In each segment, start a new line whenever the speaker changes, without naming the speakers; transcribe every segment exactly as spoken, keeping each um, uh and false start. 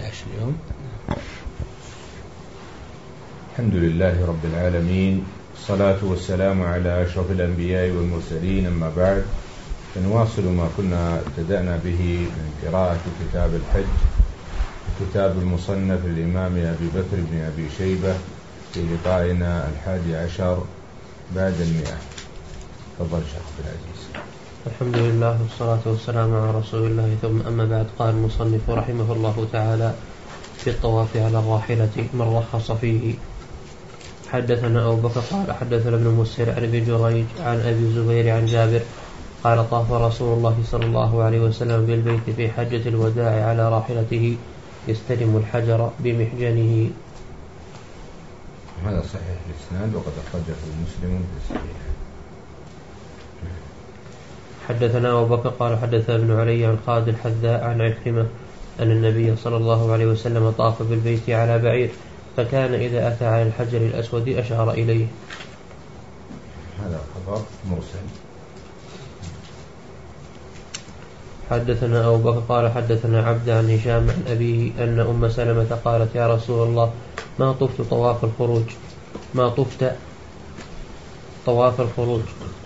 عشر اليوم. الحمد لله رب العالمين، الصلاة والسلام على أشرف الأنبياء والمرسلين، أما بعد، فنواصل ما كنا ابتدأنا به من قراءة كتاب الحج، كتاب المصنف للإمام أبي بكر بن أبي شيبة، في لقائنا الحادي عشر بعد المئة. تفضل شيخ عبد العزيز.
الحمد لله والصلاة والسلام على رسول الله، ثم أما بعد. قال المصنف رحمه الله تعالى في الطواف على الراحلة من رخص فيه. حدثنا أبو بكر قال حدثنا ابن مسهر عن ابي جريج عن أبي الزبير عن جابر قال طاف رسول الله صلى الله عليه وسلم بالبيت في حجة الوداع على راحلته يستلم الحجر بمحجنه.
هذا صحيح الإسناد وقد أخرجه مسلم في الصحيح.
حدثنا أبو بكر قال حدثنا ابن علي عن خالد الحذاء عن عكرمة أن النبي صلى الله عليه وسلم طاف بالبيت على بعير، فكان إذا أتى على الحجر الأسود أشار إليه.
هذا خبر مرسل.
حدثنا أبو بكر قال حدثنا عبد عن هشام عن أبيه أن أم سلمة قالت يا رسول الله ما طفت طواف الخروج ما طفت طواف الخروج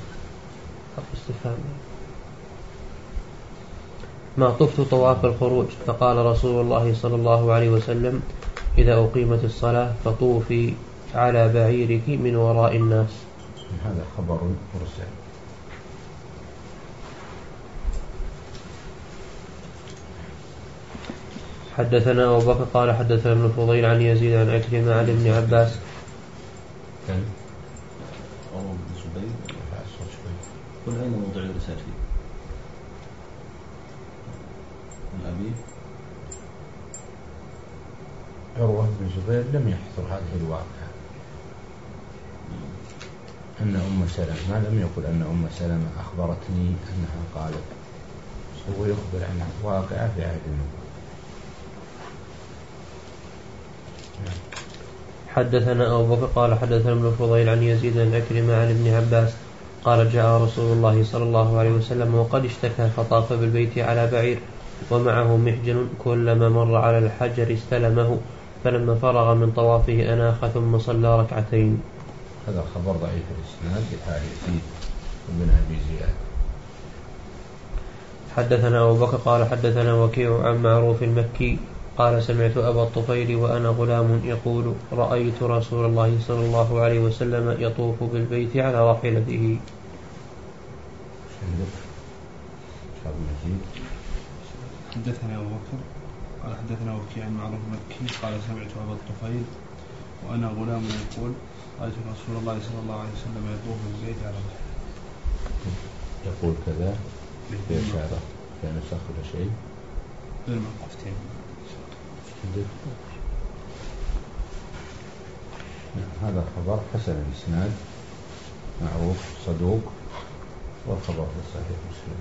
ما طفت طواف الخروج فقال رسول الله صلى الله عليه وسلم إذا أقيمت الصلاة فطوفي على بعيرك من وراء الناس.
هذا خبر مرسل.
حدثنا أبو بكر قال حدثنا ابن الفضيل عن يزيد عن عكرمة عن ابن عباس.
قل أين موضع الرسالة فيه؟ من أبي
عروة بن زبير لم يحضر هذه الواقعة، أن أم سلمة ما لم يقل أن أم سلمة أخبرتني أنها قالت، هو يخبر عن واقعة في عهد النبوة.
حدثنا أبو بكر قال حدثنا ابن الفضيل عن يزيد عن عكرمة عن ابن عباس قال جاء رسول الله صلى الله عليه وسلم وقد اشتكى فطاف بالبيت على بعير ومعه محجن، كلما مر على الحجر استلمه، فلما فرغ من طوافه أناخ ثم صلى ركعتين.
هذا خبر ضعيف الإسناد بحال يزيد بن أبي زياد.
حدثنا أبو بكر قال حدثنا وكيع عن معروف المكي قال سمعت أبا الطفيل وأنا غلام يقول رأيت رسول الله صلى الله عليه وسلم يطوف بالبيت على راحلته.
حدثنا أبو بكر قال حدثنا وكيع عن معروف المكي قال سمعت أبا الطفيل وأنا غلام يقول رأيت رسول الله صلى الله عليه وسلم يطوف بالبيت على راحلته.
يقول كذا في إشارة في نسخ ولا شيء؟
بالموقفتين.
هذا خبر حسن الإسناد معروف صدوق، والخبر في صحيح مسلم.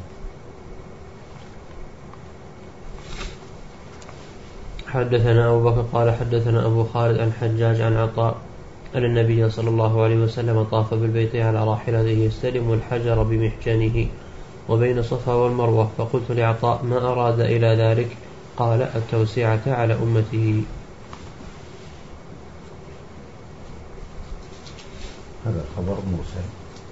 حدثنا أبو بكر قال حدثنا أبو خالد عن حجاج عن عطاء أن النبي صلى الله عليه وسلم طاف بالبيت على راحلته يستلم الحجر بمحجنه وبين الصفا والمروة، فقلت لعطاء ما أراد إلى ذلك؟ قال التوسعة على أمته.
هذا خبر مرسل.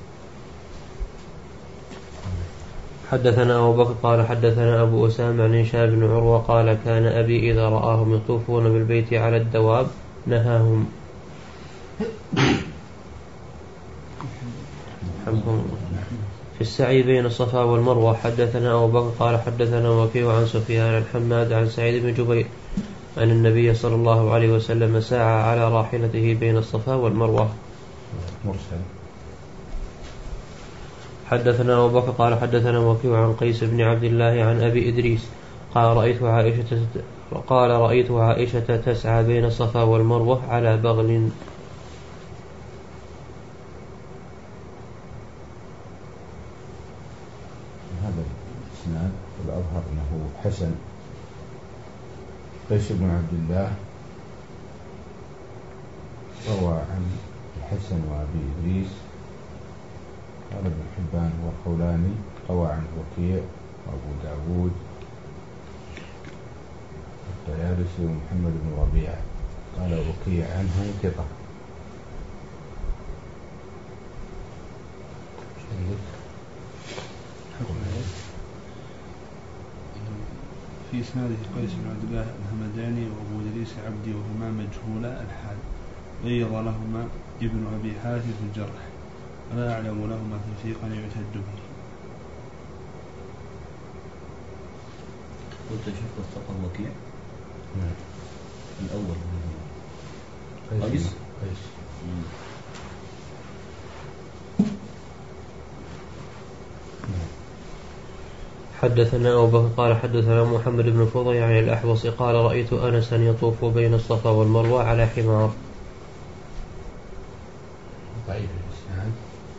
حدثنا أبو بكر قال حدثنا أبو أسامة عن هشام بن عروة قال كان أبي إذا رآهم يطوفون بالبيت على الدواب نهاهم. في السعي بين الصفا والمروة. حدثنا أبو بكر قال حدثنا وكيع عن سفيان عن حماد عن سعيد بن جبير أن النبي صلى الله عليه وسلم سعى على راحلته بين الصفا والمروة.
مرسل.
حدثنا أبو بكر قال حدثنا وكيع عن قيس بن عبد الله عن أبي إدريس قال رأيت عائشة قال رأيت عائشة تسعى بين الصفا والمروة على بغل.
هذا الإسناد الأظهر أنه حسن. قيس بن عبد الله روى عن الحسن وأبي إدريس. قال ابن حبان والخولاني روى عن وكيع وأبو داود الطيالسي فارس ومحمد بن ربيعة، قال وكيع عنها ثقة.
في إسناده قيس بن عبد الله الهمداني وأبو إدريس عبدي وهما مجهولا الحال، غيظ لهما ابن أبي حاتم في الجرح، ولا أعلم لهما توثيقا يعتد به.
قلت شوف وثق وكيع
نعم.
الأول
قيس.
قيس.
قيس.
حدثنا أبو بكر قال حدثنا محمد بن فضيل عن الأحوص قال رأيت أنسا يطوف بين الصفا والمروة على حمار.
ضعيف الإسناد.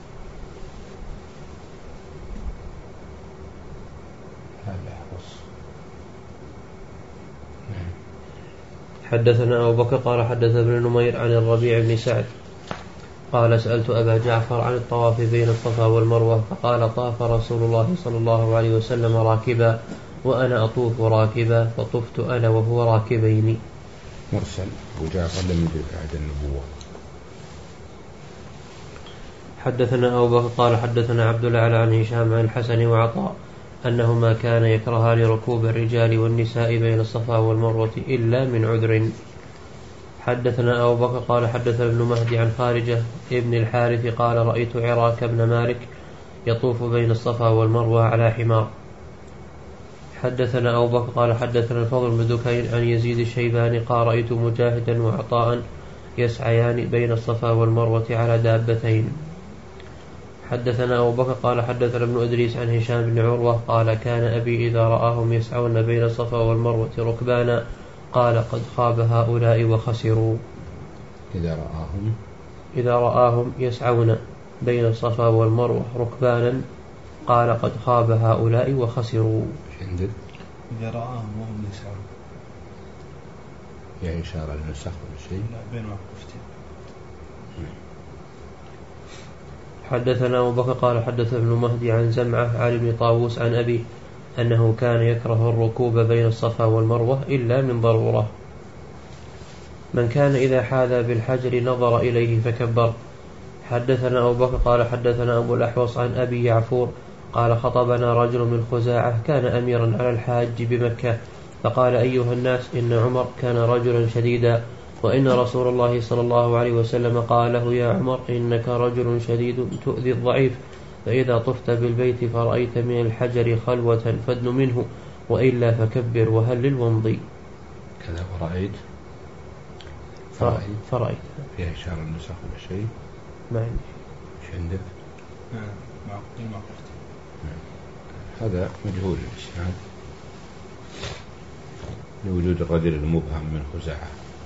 هذا الأحوص.
حدثنا أبو بكر قال حدث ابن نمير عن الربيع بن سعد قال سألت أبا جعفر عن الطواف بين الصفا والمروة فقال طاف رسول الله صلى الله عليه وسلم راكبا وأنا أطوف راكبا فطفت أنا وهو راكبين.
مرسل. أبو جعفر لم يدرك عهد النبوة.
حدثنا أبو بكر قال حدثنا عبد الأعلى عن هشام عن الحسن وعطاء أنهما كان يكرهان ركوب الرجال والنساء بين الصفا والمروة إلا من عذر. حدثنا أبو بكر قال حدثنا ابن مهدي عن خارجة ابن الحارث قال رأيت عراك بن مالك يطوف بين الصفا والمروة على حمار. حدثنا أبو بكر قال حدثنا الفضل بن دكين عن يزيد الشيباني قال رأيت مجاهدا وعطاء يسعيان بين الصفا والمروة على دابتين. حدثنا أبو بكر قال حدثنا ابن إدريس عن هشام بن عروة قال كان أبي إذا رآهم يسعون بين الصفا والمروة ركبانا قال قد خاب هؤلاء وخسروا.
إذا رآهم
إذا رآهم يسعون بين الصفا والمروة ركبانا قال قد خاب هؤلاء وخسروا.
عندك
إذا رآهم وهم يسعون
يعني إشارة للنسخ ولا شيء؟
لا بين وقفتين.
حدثنا أبو بكر قال حدث ابن مهدي عن زمعة عن ابن طاووس عن أبي أنه كان يكره الركوب بين الصفا والمروة إلا من ضرورة. من كان إذا حاذى بالحجر نظر إليه فكبر. حدثنا أبو بكر قال حدثنا أبو الأحوص عن أبي يعفور قال خطبنا رجل من خزاعة كان أميرا على الحاج بمكة فقال أيها الناس إن عمر كان رجلا شديدا وإن رسول الله صلى الله عليه وسلم قال له يا عمر إنك رجل شديد تؤذي الضعيف فإذا طفت بالبيت فرأيت من الحجر خلوة فادن منه وإلا فكبر وهلل وامضي.
كذا ورأيت
فرأيت, فرأيت.
فيها إشارة النسخ ولا شيء؟
ما عندي.
إيش عندك؟
مع قيمة
هذا مجهول الإسناد لوجود الرجل المبهم من خزاعة.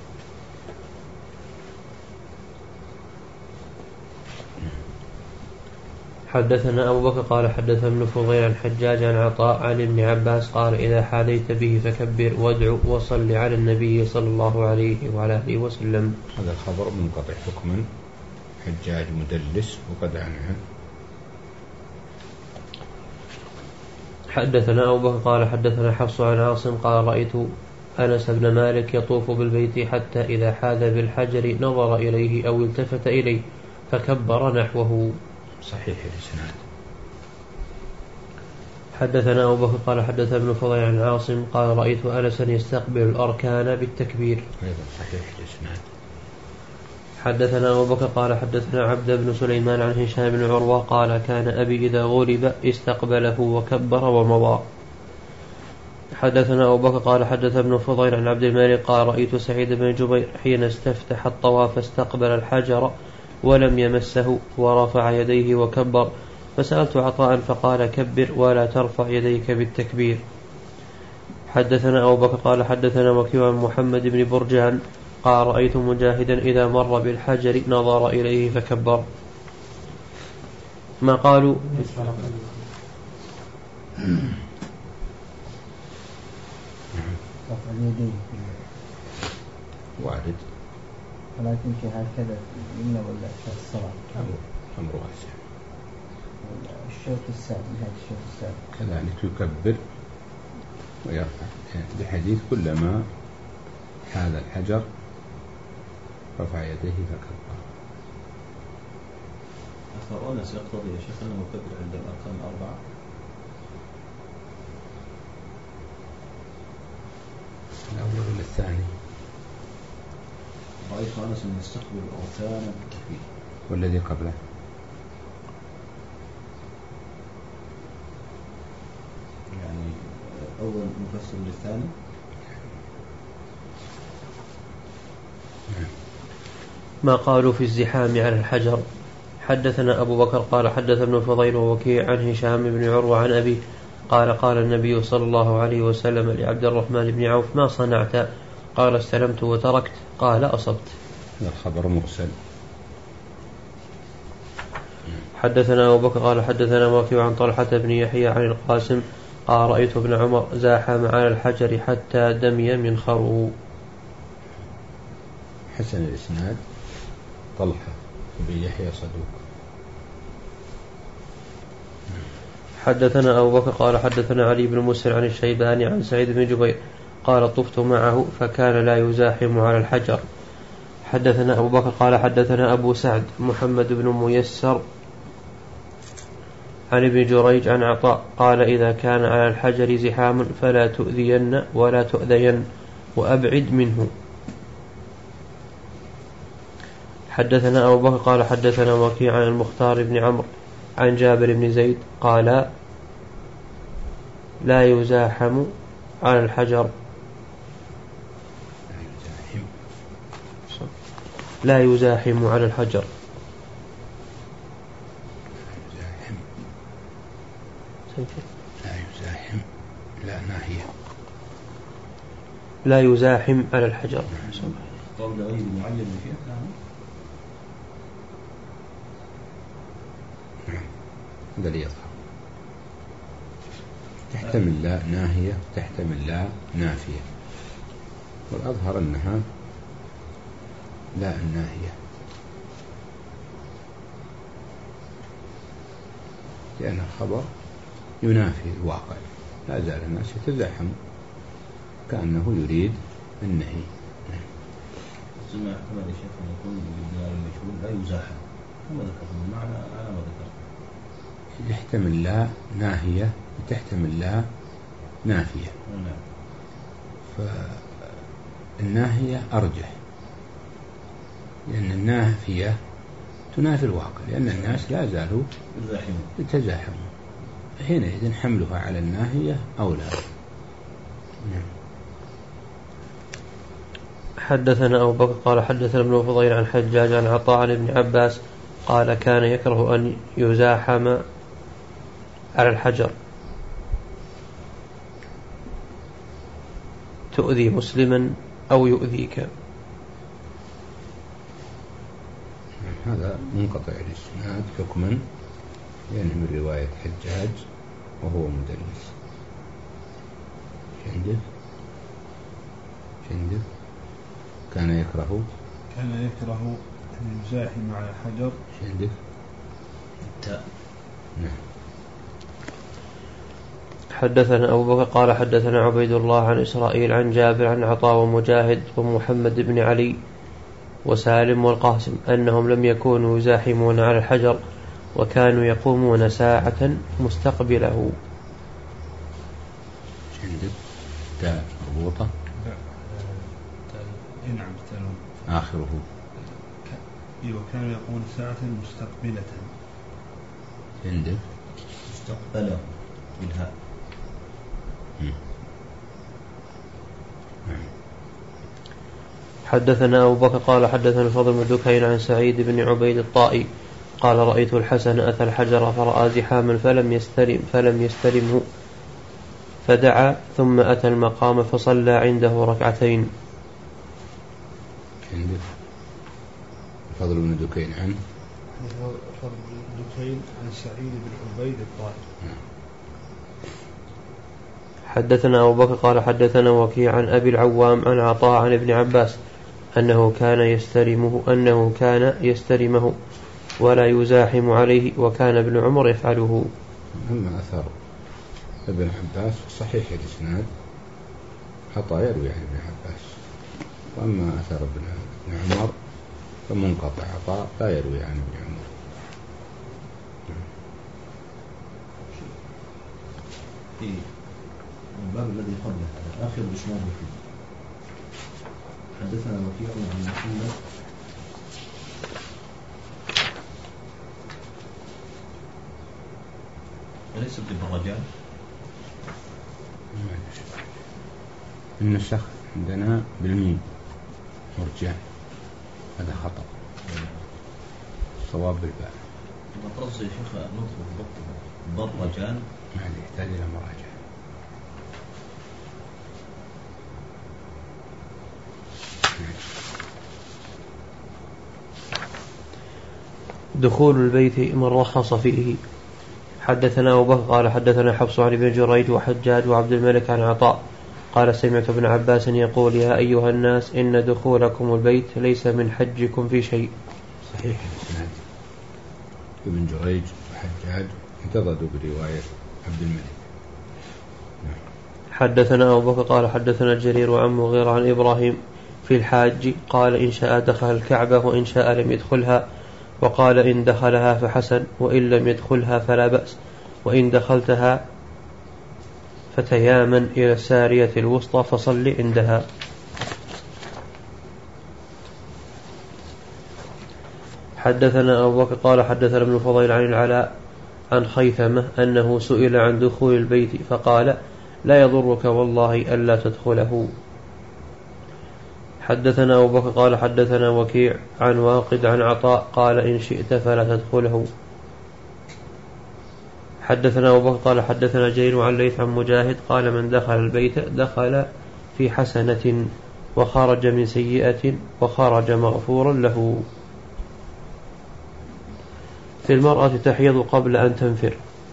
حدثنا أبو بكر قال حدث ابن فضيل عن حجاج عن عطاء عن ابن عباس قال إذا حاذيت به فكبر وادعو وصل على النبي صلى الله عليه وعلى آله وسلم.
هذا الخبر منقطع حكما، حجاج مدلس وقد عنه.
حدثنا أبو بكر قال حدثنا حفص عن عاصم قال رأيت أنس بن مالك يطوف بالبيت حتى إذا حاذ بالحجر نظر إليه أو التفت إليه فكبر نحوه.
صحيح الإسناد.
حدثنا أبو بكر قال حدث ابن فضيل عن عاصم قال رأيت أنسا يستقبل الأركان بالتكبير.
أيضا صحيح الإسناد.
حدثنا أبو بكر قال حدثنا عبد بن سليمان عن هشام بن عروة قال كان أبي إذا غلب استقبله وكبر ومضى. حدثنا أبو بكر قال حدث ابن فضيل عن عبد الملك قال رأيت سعيد بن جبير حين استفتح الطواف استقبل الحجر ولم يمسه ورفع يديه وكبر فسألت عطاء فقال كبر ولا ترفع يديك بالتكبير. حدثنا أبو بكر قال حدثنا وكيع محمد بن برجان قال رأيت مجاهدا إذا مر بالحجر نظر إليه فكبر. ما قالوا
رفع اليدين
وارد
ولكن في هكذا إن ولا في الصلاة
أمر واسع.
الشوط السابع هذا الشوط السابع
كذلك يكبر ويرفع بحديث كلما هذا الحجر رفع يديه فكبر.
أثر أنس يقتضي يا شيخ أنه كبر عند الأركان الأربعة.
الأول ولا الثاني؟
رأيت أنس يستقبل أركان التكبير.
والذي قبله؟
يعني أول مفسر للثاني.
ما قالوا في الزحام على الحجر. حدثنا أبو بكر قال حدث ابن الفضيل ووكيع عن هشام بن عروة عن أبيه قال قال النبي صلى الله عليه وسلم لعبد الرحمن بن عوف ما صنعت؟ قال استلمت وتركت. قال أصبت.
الخبر مرسل.
حدثنا أبو بكر قال حدثنا وكيع عن طلحة بن يحيى عن القاسم قال رأيت ابن عمر زاحم على الحجر حتى دمي من خروه.
حسن الإسناد. طلحة بن يحيى صدوق.
حدثنا أبو بكر قال حدثنا علي بن مسر عن الشيباني عن سعيد بن جبير قال طفت معه فكان لا يزاحم على الحجر. حدثنا أبو بكر قال حدثنا أبو سعد محمد بن ميسر عن ابن جريج عن عطاء قال إذا كان على الحجر زحام فلا تؤذين ولا تؤذين وأبعد منه. حدثنا أبو بكر قال حدثنا وكيع عن المختار بن عمرو عن جابر بن زيد قال لا يزاحم على الحجر لا يزاحم على الحجر
لا يزاحم لا ناهية
لا يزاحم على الحجر.
قول غير معلم فيه.
هذا اللي يظهر. تحتمل لا ناهية تحتمل لا نافية، والأظهر أنها لا الناهية، لأن الخبر ينافي الواقع. لا زال الناس يتزاحم كأنه يريد النهي.
سمع احتمال يا شيخ أن يكون بالديار المجهول لا يزاحم، وما ذكر المعنى على ما ذكر.
يحتمل لا ناهية وتحتمل لا نافية. فالناهية أرجح، لأن النافية تنافي الواقع، لأن الناس لا زالوا يتزاحمون، حينئذ حملها على الناهية أولى.
حدثنا أبو بكر قال حدثنا ابن الفضيل عن حجاج عن عطاء عن ابن عباس قال كان يكره أن يزاحم على الحجر تؤذي مسلما أو يؤذيك.
هذا منقطع الإسناد حكما، لأنه من رواية حجاج وهو مدلس. عندك عندك كان يكره
كان يكره أن يزاحم على الحجر.
عندك
التاء.
نعم.
حدثنا أبو بكر قال حدثنا عبيد الله عن إسرائيل عن جابر عن عطاء ومجاهد ومحمد بن علي وسالم والقاسم أنهم لم يكونوا يزاحمون على الحجر وكانوا يقومون ساعة مستقبله.
عندك تاء مربوطة.
نعم تنون
آخره.
وكانوا يقومون ساعة مستقبلة.
عندك
مستقبله بالهاء.
حدثنا أبو بكر قال حدثنا الفضل بن دكين عن سعيد بن عبيد الطائي قال رأيت الحسن أتى الحجر فرأى زحاما فلم يستلم فلم يستلمه فدعا ثم أتى المقام فصلى عنده ركعتين.
عندك الفضل بن دكين عن
الفضل بن دكين عن سعيد بن عبيد الطائي.
حدثنا أبو بكر قال حدثنا وكيع عن أبي العوام عن عطاء عن ابن عباس أنه كان يستلمه أنه كان يستلمه ولا يزاحم عليه وكان ابن عمر يفعله.
أما أثر ابن عباس صحيح الإسناد، عطاء يروي عن ابن عباس. وأما أثر ابن عمر فمنقطع، عطاء لا يروي عن ابن عمر.
في الباب الذي قبله آخر إسناد فيه حدثنا وكيع عن محمد أليس بالرجال؟
النسخ عندنا بالميم مرجان، هذا خطأ، الصواب بالباء.
مقصد يا شيخ نطلق بالرجال
ما يحتاج إلى مراجعة.
دخول البيت من رخص فيه. حدثنا أبو بكر قال حدثنا حفص عن ابن جريج وحجاج وعبد الملك عن عطاء قال سمعت ابن عباس يقول يا أيها الناس إن دخولكم البيت ليس من حجكم في شيء.
صحيح الإسناد. ابن جريج وحجاج انتضدوا برواية عبد الملك.
حدثنا أبو بكر قال حدثنا جرير وعن مغيرة عن إبراهيم في الحاج قال إن شاء دخل الكعبة وإن شاء لم يدخلها، وقال إن دخلها فحسن وإن لم يدخلها فلا بأس، وإن دخلتها فتيامن إلى السارية الوسطى فصل عندها. حدثنا أبو بكر قال حدثنا ابن فضيل عن العلاء عن خيثمة أنه سئل عن دخول البيت فقال لا يضرك والله ألا تدخله. حدثنا أبو بكر قال حدثنا وكيع عن واقد عن عطاء قال إن شئت فلا تدخله. حدثنا أبو بكر قال حدثنا جرير عن ليث عن مجاهد قال من دخل البيت دخل في حسنة وخرج من سيئة وخرج مغفورا له. في المرأة تحيض قبل أن تنفر.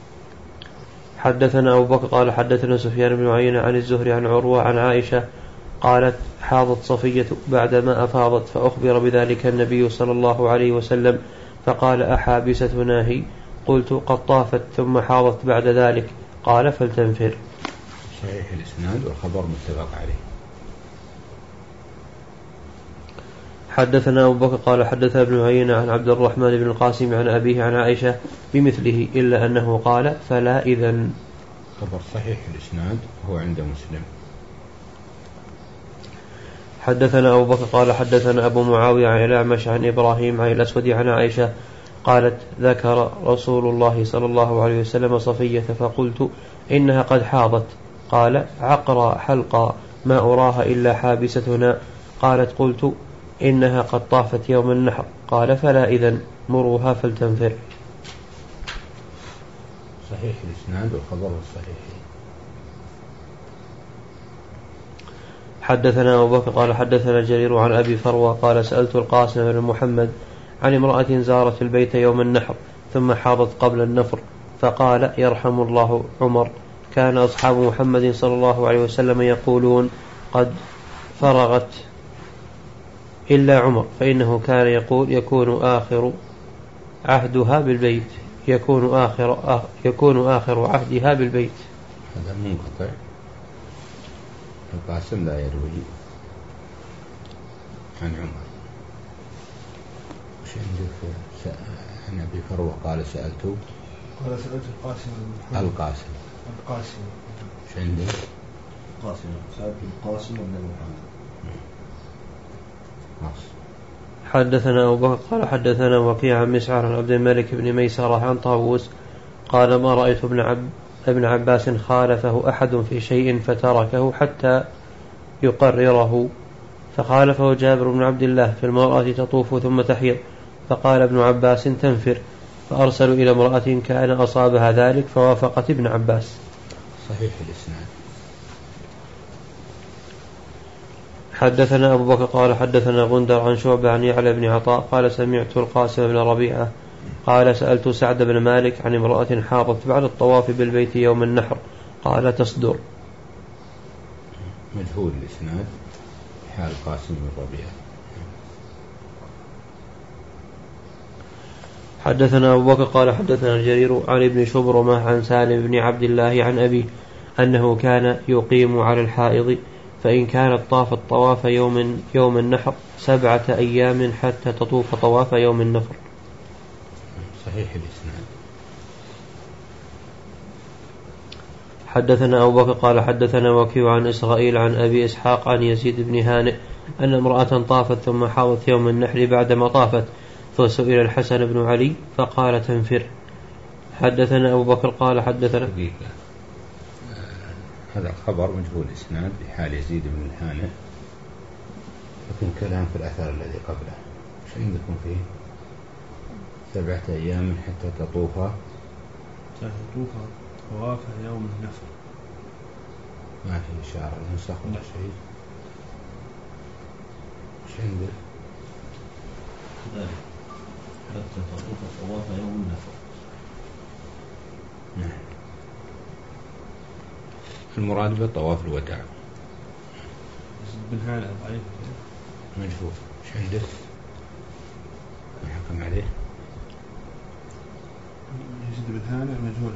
حدثنا أبو بكر قال حدثنا سفيان بن عيينة عن الزهري عن عروة عن عائشة قالت حاضت صفية بعدما أفاضت فأخبر بذلك النبي صلى الله عليه وسلم فقال أحابستنا هي؟ قلت قد طافت ثم حاضت بعد ذلك، قال فلتنفر.
صحيح الإسناد والخبر متفق عليه.
حدثنا أبو بكر قال حدثنا ابن عيينة عن عبد الرحمن بن القاسم عن أبيه عن عائشة بمثله إلا أنه قال فلا إذن.
خبر صحيح الإسناد هو عند مسلم.
حدثنا أبو بكر قال حدثنا أبو معاوية عن الأعمش عن إبراهيم عن الأسود عن عائشة قالت ذكر رسول الله صلى الله عليه وسلم صفية فقلت إنها قد حاضت، قال عقر حلقا ما أراها إلا حابستنا، قالت قلت إنها قد طافت يوم النحر، قال فلا إذن مروها فلتنفر.
صحيح الإسناد والخبر الصحيح.
حدثنا أبو بكر قال حدثنا جرير عن أبي فروة قال سألت القاسم بن محمد عن امرأة زارت البيت يوم النحر ثم حاضت قبل النفر، فقال يرحم الله عمر كان أصحاب محمد صلى الله عليه وسلم يقولون قد فرغت إلا عمر فإنه كان يقول يكون آخر عهدها بالبيت يكون آخر آخر يكون آخر عهدها بالبيت.
هذا منقطع، القاسم لا يروي عن عمر. وش عندك عن أبي فروة قال سألته
قال سألت القاسم
القاسم
القاسم
وش عندك
القاسم سألت القاسم بن محمد.
حدثنا أبو بكر قال حدثنا وكيع عن مسعر عن عبد الملك بن ميسرة عن طاووس قال ما رأيت ابن, عب ابن عباس خالفه أحد في شيء فتركه حتى يقرره، فخالفه جابر بن عبد الله في المرأة تطوف ثم تحيض، فقال ابن عباس تنفر، فأرسلوا إلى امرأة كان أصابها ذلك فوافقت ابن عباس.
صحيح الإسناد.
حدثنا أبو بكر قال حدثنا غندر عن شعبة عن يعلى بن عطاء قال سمعت القاسم بن ربيعة قال سألت سعد بن مالك عن امرأة حاضت بعد الطواف بالبيت يوم النحر، قال تصدر.
مجهول الإسناد حال القاسم بن ربيعة.
حدثنا أبو بكر قال حدثنا الجرير عن ابن شبرمة عن سالم بن عبد الله عن أبيه أنه كان يقيم على الحائض فإن كانت طافت طواف يوم, يوم النحر سبعة أيام حتى تطوف طواف يوم النفر.
صحيح الإسناد.
حدثنا أبو بكر قال حدثنا وكيع عن إسرائيل عن أبي إسحاق عن يزيد بن هانئ أن امرأة طافت ثم حاضت يوم النحر بعدما طافت فسئل الحسن بن علي فقال تنفر. حدثنا أبو بكر قال حدثنا
دقيقة. هذا الخبر مجهول الإسناد بحال يزيد بن هانئ، لكن كلام في الأثر الذي قبله. شو عندكم فيه؟ سبعة أيام حتى تطوف
تطوف طواف يوم النفر.
ما في إشارة نسخ ولا شيء. شو عندك؟
ذلك حتى تطوف طواف يوم النفر.
نعم. المراد بطواف الوداع.
بن هانئ ضعيف
مجهول. شو عندك؟ نحكم عليه.
يزيد بن هانئ مجهول.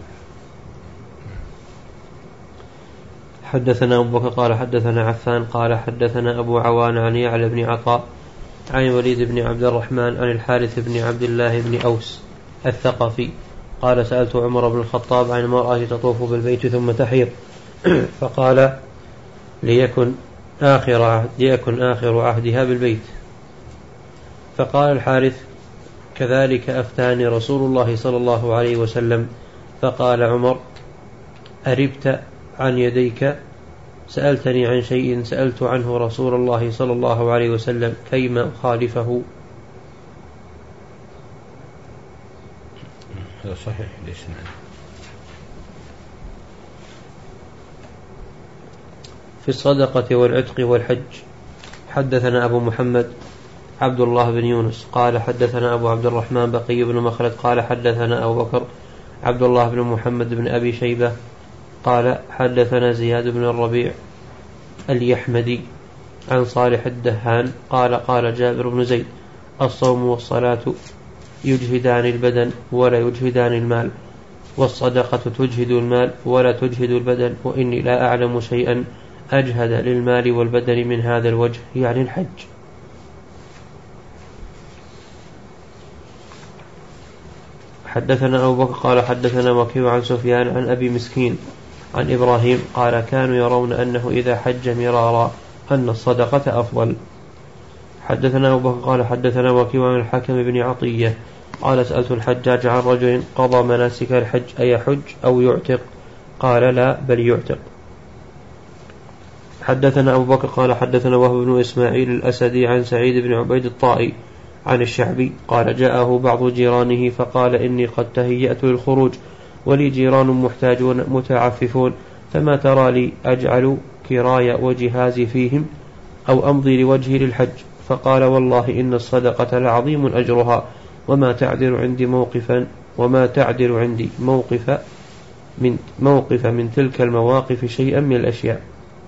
حدثنا أبو بكر قال حدثنا عفان قال حدثنا أبو عوان عن يعلى بن عطاء عن الوليد بن عبد الرحمن عن الحارث بن عبد الله بن أوس الثقفي قال سألت عمر بن الخطاب عن المرأة تطوف بالبيت ثم تحيض فقال ليكن آخر عهد ليكن آخر عهدها بالبيت. فقال الحارث كذلك أفتاني رسول الله صلى الله عليه وسلم. فقال عمر أربت عن يديك سألتني عن شيء سألت عنه رسول الله صلى الله عليه وسلم كيما أخالفه.
هذا صحيح الإسناد.
في الصدقة والعتق والحج. حدثنا أبو محمد عبد الله بن يونس قال حدثنا أبو عبد الرحمن بقي بن مخلد قال حدثنا أبو بكر عبد الله بن محمد بن أبي شيبة قال حدثنا زياد بن الربيع اليحمدي عن صالح الدهان قال قال جابر بن زيد الصوم والصلاة يجهدان البدن ولا يجهدان المال، والصدقة تجهد المال ولا تجهد البدن، وإني لا أعلم شيئا أجهد للمال والبدن من هذا الوجه يعني الحج. حدثنا أبو بكر قال حدثنا وكيع عن سفيان عن أبي مسكين عن إبراهيم قال كانوا يرون أنه إذا حج مرارا أن الصدقة أفضل. حدثنا أبو بكر قال حدثنا وكيع عن الحكم بن عطية قال سألت الحجاج عن رجل قضى مناسك الحج أي حج أو يعتق؟ قال لا بل يعتق. حدثنا أبو بكر قال حدثنا وهب بن إسماعيل الأسدي عن سعيد بن عبيد الطائي عن الشعبي قال جاءه بعض جيرانه فقال إني قد تهيأت للخروج ولي جيران محتاجون متعففون فما ترى لي أجعل كراي وجهازي فيهم أو أمضي لوجهي للحج؟ فقال والله إن الصدقة لعظيم أجرها وما تعدل عندي موقفا وما تعدل عندي موقف من موقف من تلك المواقف شيئا من الأشياء.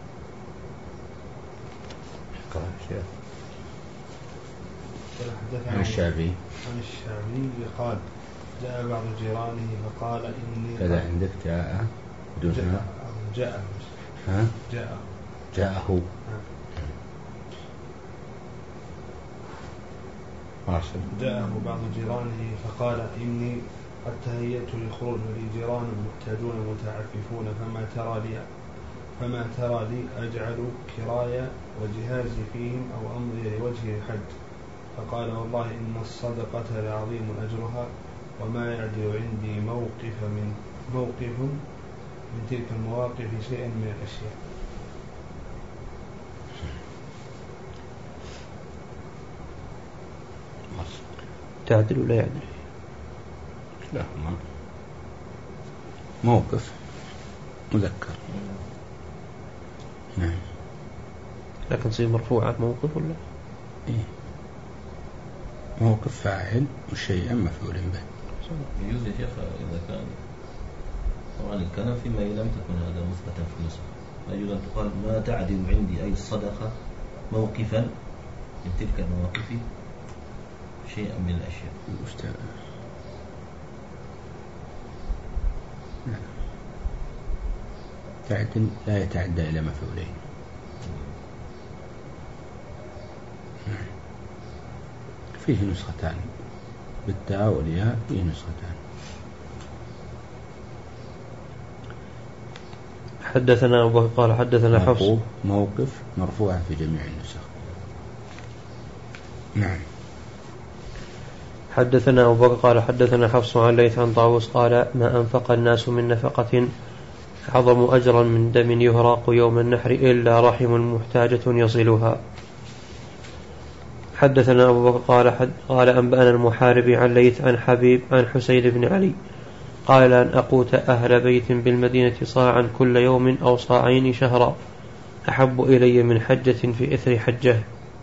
عن الشعبي
عن الشعبي قال جاء بعض جيرانه فقال إني
كذا عندك جاء
جاء جاء
ها
جاء
جاءه
جاءه بعض جيرانه فقال إني قد تهيأت للخروج ولي جيران محتاجون متعففون فما ترى لي فما ترى لي أجعل كراي وجهازي فيهم أو أمضي لوجه الحج؟ فقال والله إن الصدقة لعظيم أجرها وما يعدل عندي موقف من موقف من تلك المواقف شيئا من الأشياء.
تعدل ولا يعدل؟
لا ما موقف مذكر. نعم
لكن تصير مرفوعة موقف ولا
إيه؟ موقف فاعل وشيئا مفعول به.
يجوز يا شيخ إذا كان طبعا كان فيما لم تكن هذا مثبتا في النسخ يجوز أن تقال ما تعدل عندي أي الصدقة موقفا من تلك المواقف شيئا من الأشياء.
تعدل لا يتعدى إلى مفعولين. فيه نسختان بالتاء والياء، فيه نسختان.
حدثنا أبو بكر قال حدثنا حفص
موقف مرفوع في جميع النسخ. نعم.
حدثنا أبو بكر قال حدثنا حفص عن ليث عن طاووس قال ما أنفق الناس من نفقة أعظم أجرا من دم يهراق يوم النحر إلا رحم محتاجة يصلها. حدثنا أبو بكر قال, حد قال أنبأنا المحاربي عن ليث عن حبيب عن حسين بن علي قال أن أقوت أهل بيت بالمدينة صاعا كل يوم أو صاعين شهرا أحب إلي من حجة في إثر حجه.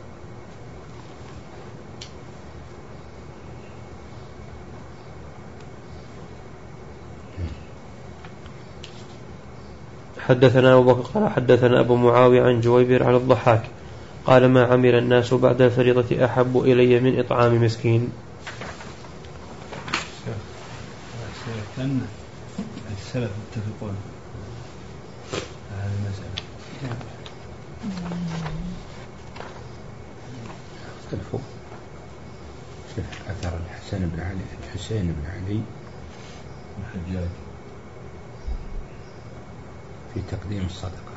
حدثنا أبو بكر قال حدثنا أبو معاوية عن جويبر عن الضحاك قال ما عمل الناس بعد الفريضة أحب إلي من إطعام مسكين.
كان السلف يتفقون على هذه المسألة.
اختلفوا. شوف أثر الحسن بن علي الحسين بن علي الحجاج في تقديم الصدقة.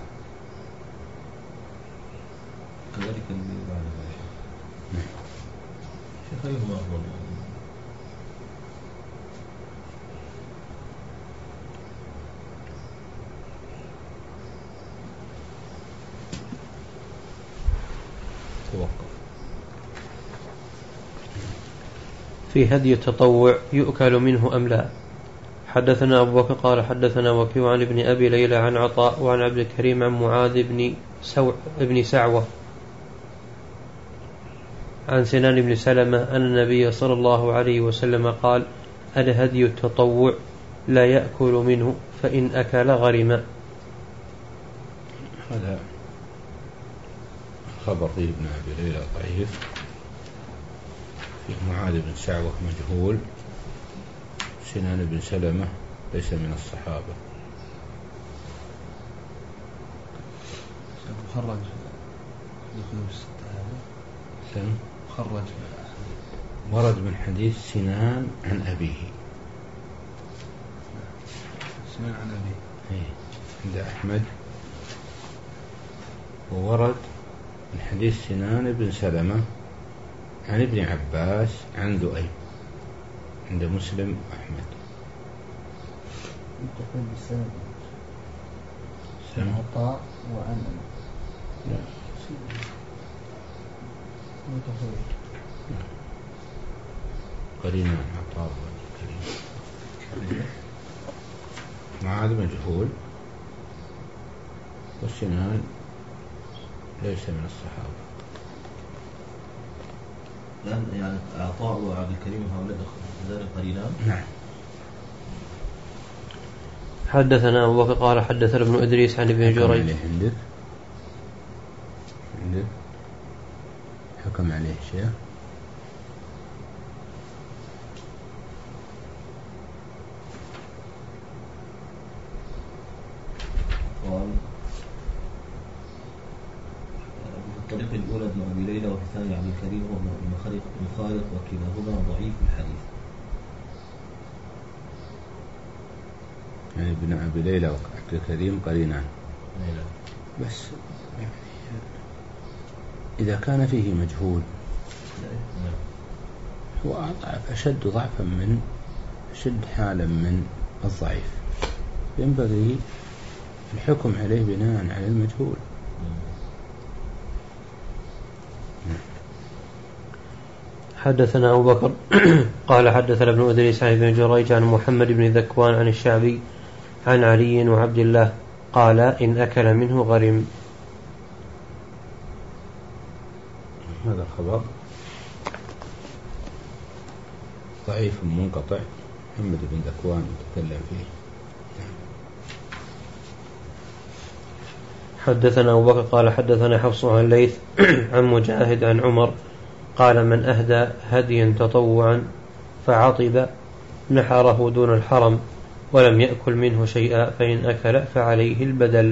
كذلك اللي بعد ذلك شيخ أيهما أفضل؟
توقف.
في هدي التطوع يؤكل منه أم لا؟ حدثنا أبو بكر قال حدثنا وكيع عن ابن أبي ليلى عن عطاء وعن عبد الكريم عن معاذ بن, سو... بن سعوة عن سنان بن سلمة أن النبي صلى الله عليه وسلم قال الهدي التطوع لا يأكل منه فإن أكل غرم.
هذا خبر ابن أبي ليلى ضعيف، في معاذ بن سعوة مجهول، سنان بن سلمة ليس من الصحابة.
خرج الكتب الستة هذا خرج
ورد من حديث سنان عن أبيه.
سنان عن أبيه
عند أحمد، وورد من حديث سنان بن سلمة عن ابن عباس عن ذؤيب عند مسلم وأحمد.
تقول بالسند
سنة
عطاء وعن
لا قرينا عطاء وكريم. معاذ مجهول والسنان ليس من الصحابة.
لأن يعني عطاء وعبد الكريم هؤلاء ذلك قرينان.
نعم.
حدثنا أبو بكر قال حدثنا ابن إدريس عن ابن جريج.
عندك عندك حكم عليه شيء؟
الطريق الأولى ابن أبي ليلى وفي الثاني عبد الكريم وابن خالق مخالق وكلاهما ضعيف الحديث.
يعني ابن أبي ليلى وعبد الكريم قرينان بس، يعني إذا كان فيه مجهول هو أضعف أشد ضعفا من أشد حالا من الضعيف، ينبغي الحكم عليه بناء على المجهول.
حدثنا أبو بكر قال حدثنا ابن إدريس عن ابن جريج عن محمد بن ذكوان عن الشعبي عن علي وعبد الله قال إن أكل منه غرم.
هذا خبر ضعيف منقطع، محمد بن ذكوان يتكلم فيه.
حدثنا أبو بكر قال حدثنا حفص عن ليث عن مجاهد عن عمر قال من أهدى هديا تطوعا فعطب نحره دون الحرم ولم يأكل منه شيئا فإن أكل فعليه البدل.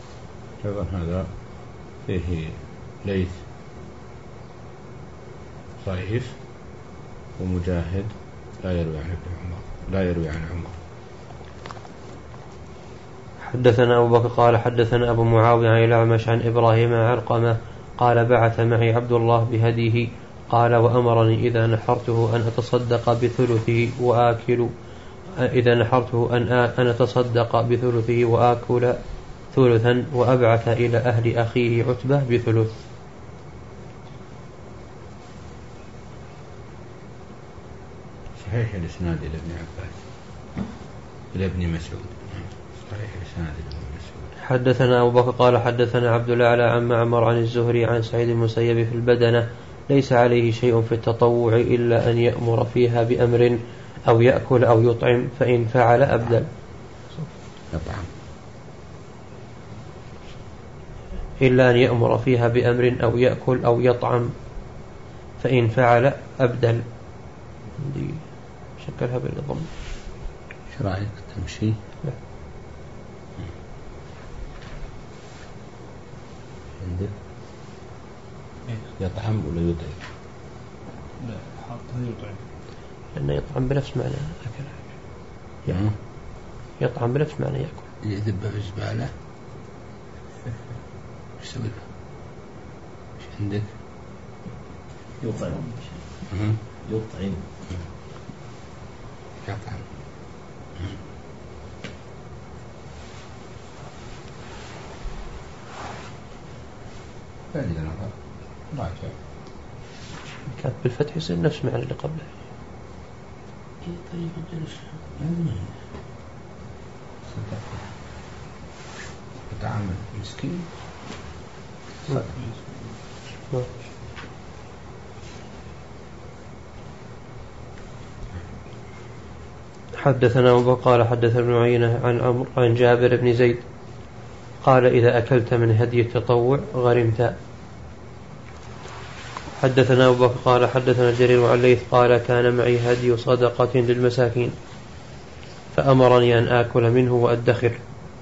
أيضا هذا فيه ليث ضعيف. ومجاهد لا يروي عن ابن عمر، لا يروي عن عمر.
حدثنا أبو بكر قال حدثنا أبو معاوية عن الأعمش عن إبراهيم عن علقمة قال بعث معي عبد الله بهديه قال وأمرني إذا نحرته أن أتصدق بثلثه وآكل إذا نحرته أن أن أتصدق بثلثه وآكل ثلثا وأبعث إلى أهل أخيه عتبة بثلث.
صحيح الإسناد إلى ابن عباس إلى ابن مسعود. صحيح الإسناد إلى ابن مسعود.
حدثنا أبو بكر قال حدثنا عبد الأعلى عن معمر عن الزهري عن سعيد المسيب في البدنة ليس عليه شيء في التطوع إلا أن يأمر فيها بأمر أو يأكل أو يطعم فإن فعل أبدل.
يطعم.
إلا أن يأمر فيها بأمر أو يأكل أو يطعم فإن فعل أبدل. دي شكلها بالضم.
ايش رايك تمشي؟
لا.
عندك يطعم ولا يطعم؟
لا حاطها يطعم.
لأنه يطعم بنفس معنى أكل. يعني يطعم بنفس معنى يأكل.
يذب في الزبالة. ايش تسوي؟ ايش عندك؟
يطعم. يطعم.
يطعم. فإذا نظر راجع.
كانت بالفتح يصير نفس معنى اللي قبله.
طيب الجلس. تعامل مسكين.
حدثنا أبو بكر قال حدثنا ابن عيينة عن عمرو عن جابر بن زيد قال إذا أكلت من هدي التطوع غرمت. حدثنا أبو بكر قال حدثنا جرير عن الليث قال كان معي هدي صدقة للمساكين فأمرني أن آكل منه وأدخر.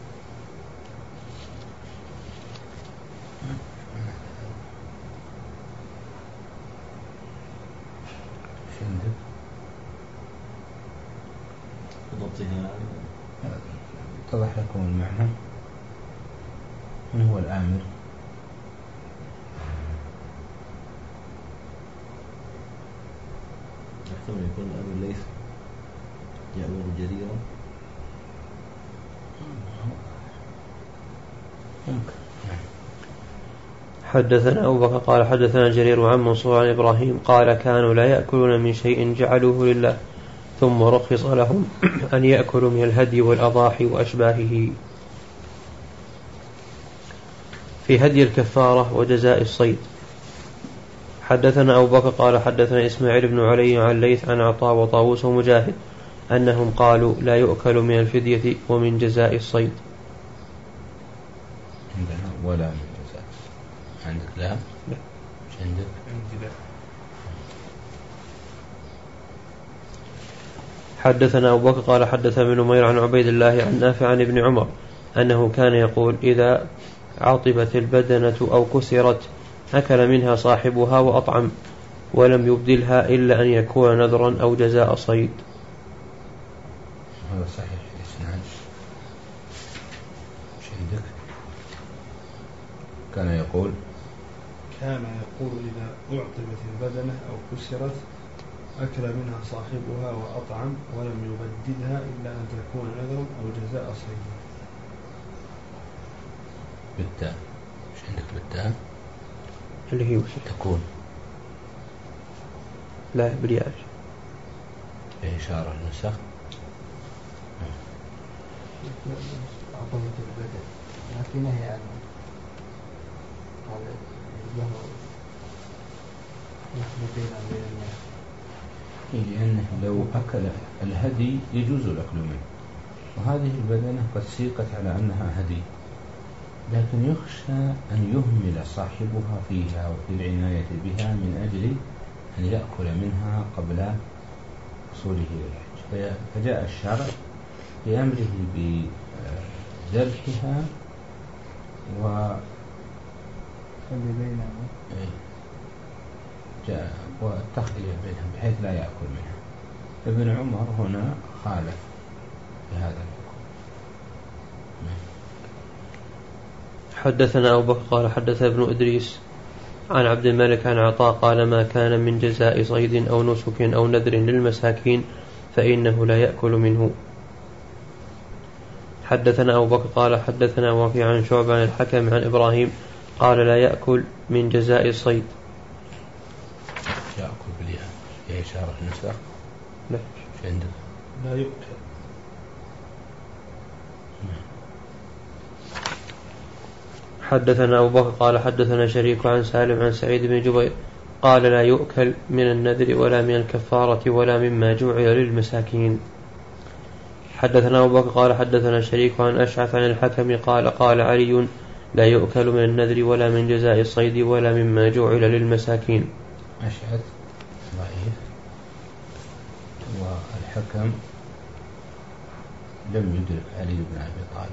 اتضح لكم المعنى. من هو الآمر؟
يحتمل يكون الأمر ليس يأمر جريرا.
حدثنا أبو بكر قال حدثنا جرير عن منصور عن إبراهيم قال كانوا لا يأكلون من شيء جعلوه لله ثم رخص لهم أن يأكلوا من الهدي والأضاحي وأشباهه. في هدي الكفارة وجزاء الصيد. حدثنا أبو بكر قال حدثنا إسماعيل بن علي عن ليث عن عطاء وطاووس ومجاهد أنهم قالوا لا يؤكل من الفدية ومن جزاء الصيد.
عندنا ولا من جزاء. عندك لا؟
لا.
مش عندك؟
عندي لا.
حدثنا أبو بكر قال حدثنا ابن نمير عن عبيد الله عن نافع عن ابن عمر أنه كان يقول إذا عطبت البدنة أو كسرت أكل منها صاحبها وأطعم ولم يبدلها إلا أن يكون نذرا أو جزاء صيد.
هذا صحيح الإسناد. مش عندك؟ كان يقول
كان يقول إذا أعطبت البدنة أو كسرت أكل منها صاحبها وأطعم ولم يبدلها إلا أن تكون نذرا أو جزاء صيد.
بالتاء. مش عندك بالتاء؟
اللي هي وش
تكون
لا بالياء
بإشارة النسخ.
عظمة البدن لكن هي عنه هذا له يخلطين بين الناس.
لأنه لو أكل الهدي يجوز الأكل منه، وهذه البدنة قد سيقت على أنها هدي، لكن يخشى أن يهمل صاحبها فيها وفي العناية بها من أجل أن يأكل منها قبل وصوله إلى الحج، فجاء الشرع بأمره بذبحها و
خلي بينهم
جاء والتخلية بينهم بحيث لا يأكل منها. ابن عمر هنا خالف في هذا الحكم.
حدثنا أبو بكر قال حدث ابن إدريس عن عبد الملك عن عطاء قال ما كان من جزاء صيد أو نسك أو نذر للمساكين فإنه لا يأكل منه. حدثنا أبو بكر قال حدثنا وفي عن شعبة عن الحكم عن إبراهيم قال لا يأكل من جزاء الصيد.
يأكل بالياء هي إشارة النسخ.
لا
عندك
لا يؤكل.
حدثنا أبو بكر قال حدثنا شريك عن سالم عن سعيد بن جبير قال لا يؤكل من النذر ولا من الكفارة ولا مما جعل للمساكين. حدثنا أبو بكر قال حدثنا شريك عن أشعث عن الحكم قال قال علي لا يؤكل من النذر ولا من جزاء الصيد ولا مما جعل للمساكين.
أشعث ضعيف والحكم لم يدرك علي بن أبي طالب.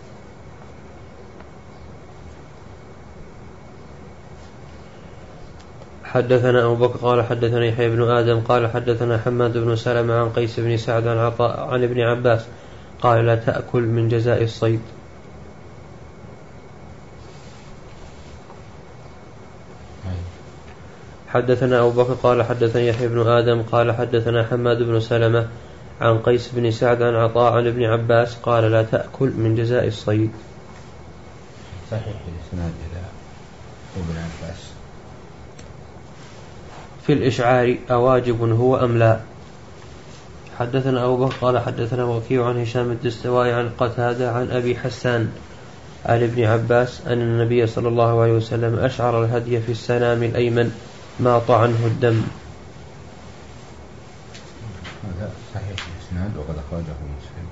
حدثنا أبو بكر قال حدثنا يحيى بن آدم قال حدثنا حماد بن سلمة عن قيس بن سعد عن عطاء عن ابن عباس قال لا تأكل من جزاء الصيد. حدثنا أبو بكر قال حدثنا يحيى بن آدم قال حدثنا حماد بن سلمة عن قيس بن سعد عن عطاء عن ابن عباس قال لا تأكل من جزاء الصيد.
صحيح الإسناد إلى ابن عباس.
في الإشعار أواجب هو أم لا؟ حدثنا أبو بكر قال حدثنا وكيع عن هشام الدستوائي عن قتادة عن أبي حسان عن ابن عباس أن النبي صلى الله عليه وسلم أشعر الهدي في السنام الأيمن ماط عنه الدم.
هذا صحيح الإسناد وقد أخرجه مسلم.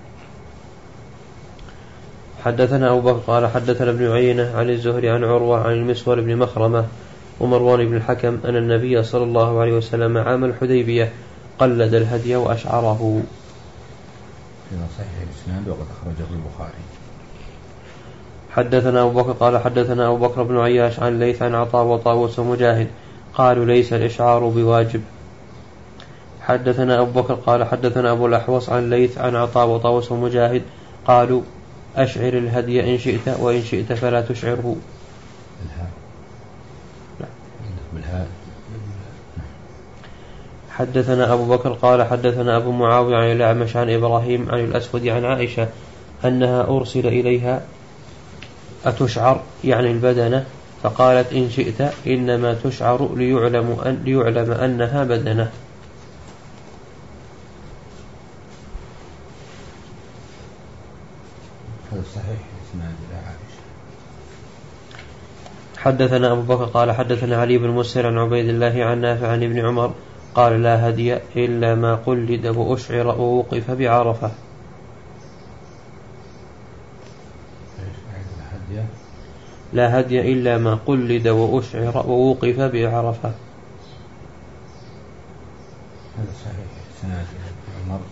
حدثنا أبو بكر قال حدثنا ابن عيينة عن الزهري عن عروة عن المسور بن مخرمة ومروان بن الحكم أن النبي صلى الله عليه وسلم عام الحديبية قلد الهدي وأشعره.
هذا صحيح الإسناد وقد أخرجه البخاري.
حدثنا أبو بكر قال حدثنا أبو بكر بن عياش عن ليث عن عطاء وطاووس ومجاهد قالوا ليس الإشعار بواجب. حدثنا أبو بكر قال حدثنا أبو الأحوص عن ليث عن عطاء وطاووس ومجاهد قالوا أشعر الهدي إن شئت وإن شئت فلا تشعره.
بالهاء. بالهاء.
حدثنا أبو بكر قال حدثنا أبو معاوية عن الأعمش عن إبراهيم عن الأسود عن عائشة أنها أرسل إليها أتشعر يعني البدنة فقالت إن شئت إنما تشعر ليعلم, أن ليعلم أنها بدنة.
هذا صحيح إسناد إلى عائشة.
حدثنا أبو بكر قال حدثنا علي بن مسهر عن عبيد الله عن نافع عن ابن عمر قال لا هدي إلا ما قلد وأشعر ووقف بعرفة. لا هدي إلا ما قلد وأشعر ووقف بعرفة.
هذا صحيح إسناد ابن عمر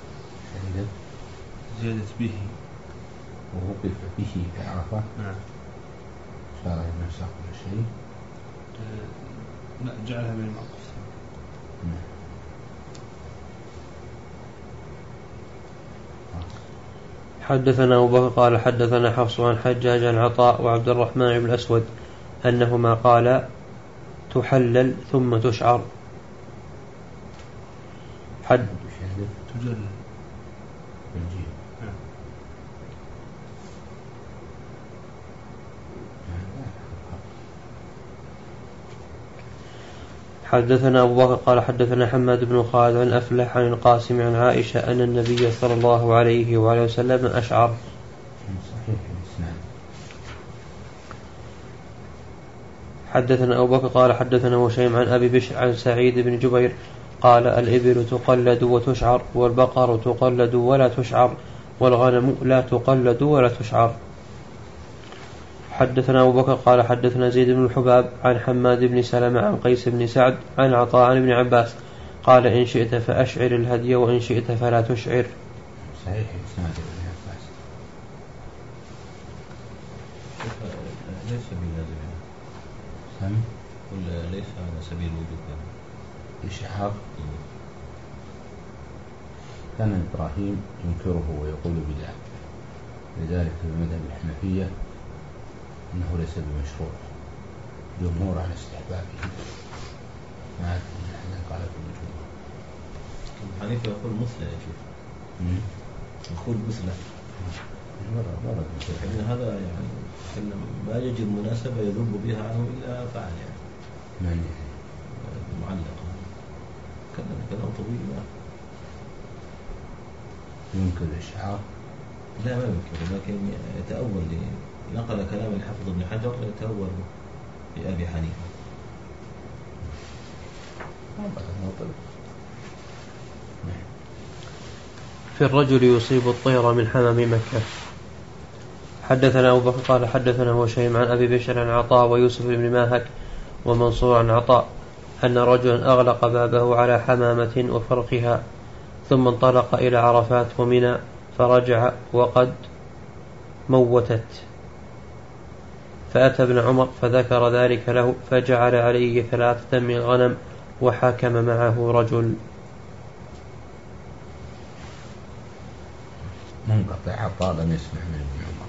زيادة به
ووقف به بعرفة.
نعم.
صار يمسك كل شيء.
لا جعلها من الموقف.
حدثنا أبو بكر قال حدثنا حفص عن حجاج عن عطاء وعبد الرحمن بن الأسود أنهما قال تحلل ثم تشعر. حد
تجلل.
حدثنا أبو بكر قال حدثنا حماد بن خالد عن أفلح عن القاسم عن عائشة أن النبي صلى الله عليه وعلى وسلم أشعر. حدثنا أبو بكر قال حدثنا هشيم عن أبي بشر عن سعيد بن جبير قال الإبل تقلد وتشعر والبقر تقلد ولا تشعر والغنم لا تقلد ولا تشعر. حدثنا أبو بكر قال حدثنا زيد بن الحباب عن حماد بن سلمة عن قيس بن سعد عن عطاء عن ابن عباس قال إن شئت فأشعر الهدي وإن شئت فلا تشعر.
صحيح إسناد ابن عباس.
ليس باللازم
سم
ولا ليس على سبيل الوجوب
الإشعار كان إبراهيم ينكره ويقول بدعة، لذلك في المذهب الحنفية أنه ليس بمشروع، جمهور على استحبابه، ما أعرف من أحد قال في الجمهور.
حنيفة يقول مثلى يا شيخ، يقول مثلى إن هذا يعني إن ما يجد مناسبة يذب بها عنه إلا فعل يعني
من
معلق كلام كلام طويل.
يمكن الإشعار؟
لا ما يمكن، لكن يتأول نقل كلام الحافظ ابن حجر يتأول لأبي حنيفة.
في الرجل يصيب الطير من حمام مكة. حدثنا أبو بكر قال حدثنا هشيم عن أبي بشر عن عطاء ويوسف بن ماهك ومنصور عن عطاء أن رجلا أغلق بابه على حمامة وفرقها ثم انطلق إلى عرفات ومنى فرجع وقد موتت، فأتى ابن عمر فذكر ذلك له فجعل عليه ثلاثة من الغنم وحاكم معه رجل.
منقطع عطاء لم يسمع من ابن عمر.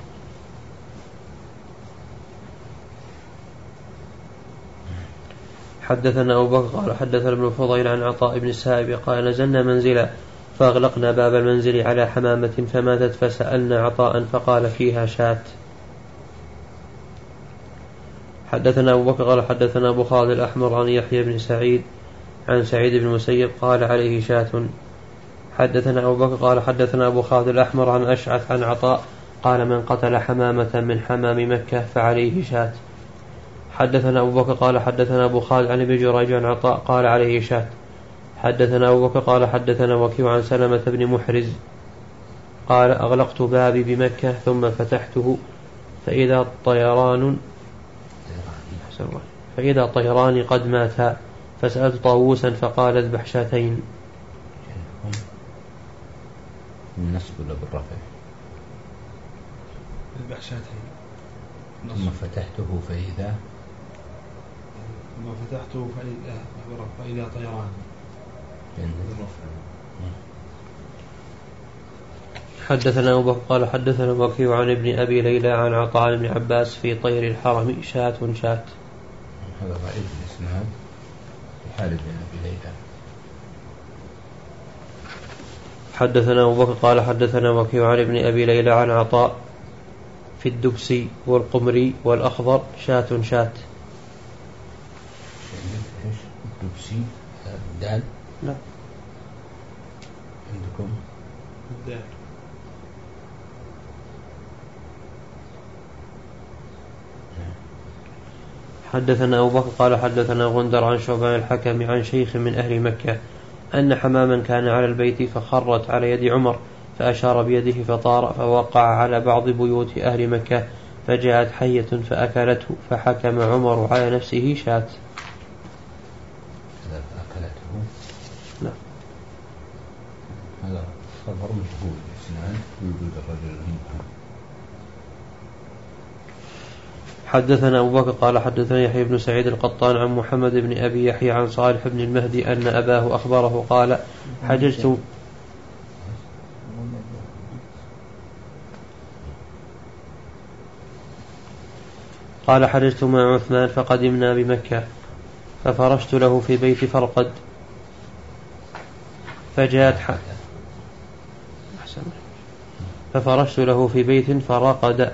حدثنا أبو بكر قال حدثنا ابن فضيل عن عطاء بن السائب قال نزلنا منزلا فأغلقنا باب المنزل على حمامة فماتت فسألنا عطاء فقال فيها شاة. حدثنا أبو بكر قال حدثنا أبو خالد الأحمر عن يحيى بن سعيد عن سعيد بن المسيب قال عليه شاة. حدثنا أبو بكر قال حدثنا أبو خالد الأحمر عن أشعث عن عطاء قال من قتل حمامة من حمام مكة فعليه شاة. حدثنا أبو بكر قال حدثنا أبو خالد عن ابن جريج عن عطاء قال عليه شاة. حدثنا أبو بكر قال حدثنا وكيع عن سلمة بن محرز قال أغلقت بابي بمكة ثم فتحته فإذا طيران فإذا طيران قد ماتا فسألت طاووسا فقال اذبح شاتين.
النصب ولا بالرفع؟
اذبح شاتين.
ثم فتحته فإذا
ثم فتحته فإذا فإذا طيران.
حدثنا أبو بكر قال حدثنا وكيع عن ابن أبي ليلى عن عطاء بن عباس في طير الحرم شاة شاة.
هذا ضعيف الإسناد في حال ابن أبي ليلى.
حدثنا أبو بكر قال حدثنا وكيع عن ابن أبي ليلى عن عطاء في الدبسي والقمري والأخضر شاة شاة.
الدبسي دال؟
لا
عندكم
الدال.
حدثنا أبو بكر قال حدثنا غندر عن شعبان الحكم عن شيخ من أهل مكة أن حماما كان على البيت فخرت على يد عمر فأشار بيده فطار فوقع على بعض بيوت أهل مكة فجاءت حية فأكلته فحكم عمر على نفسه شاة.
أكلته؟
لا
هذا خبر مجهول إسناد وجود الرجل المبهم.
حدثنا أبو بكر قال حدثنا يحيى بن سعيد القطان عن محمد بن أبي يحيى عن صالح بن المهدي أن أباه أخبره قال حججت قال حججت مع عثمان فقدمنا بمكة ففرشت له في بيت فرقد فجاءت ح... ففرشت له في بيت فرقد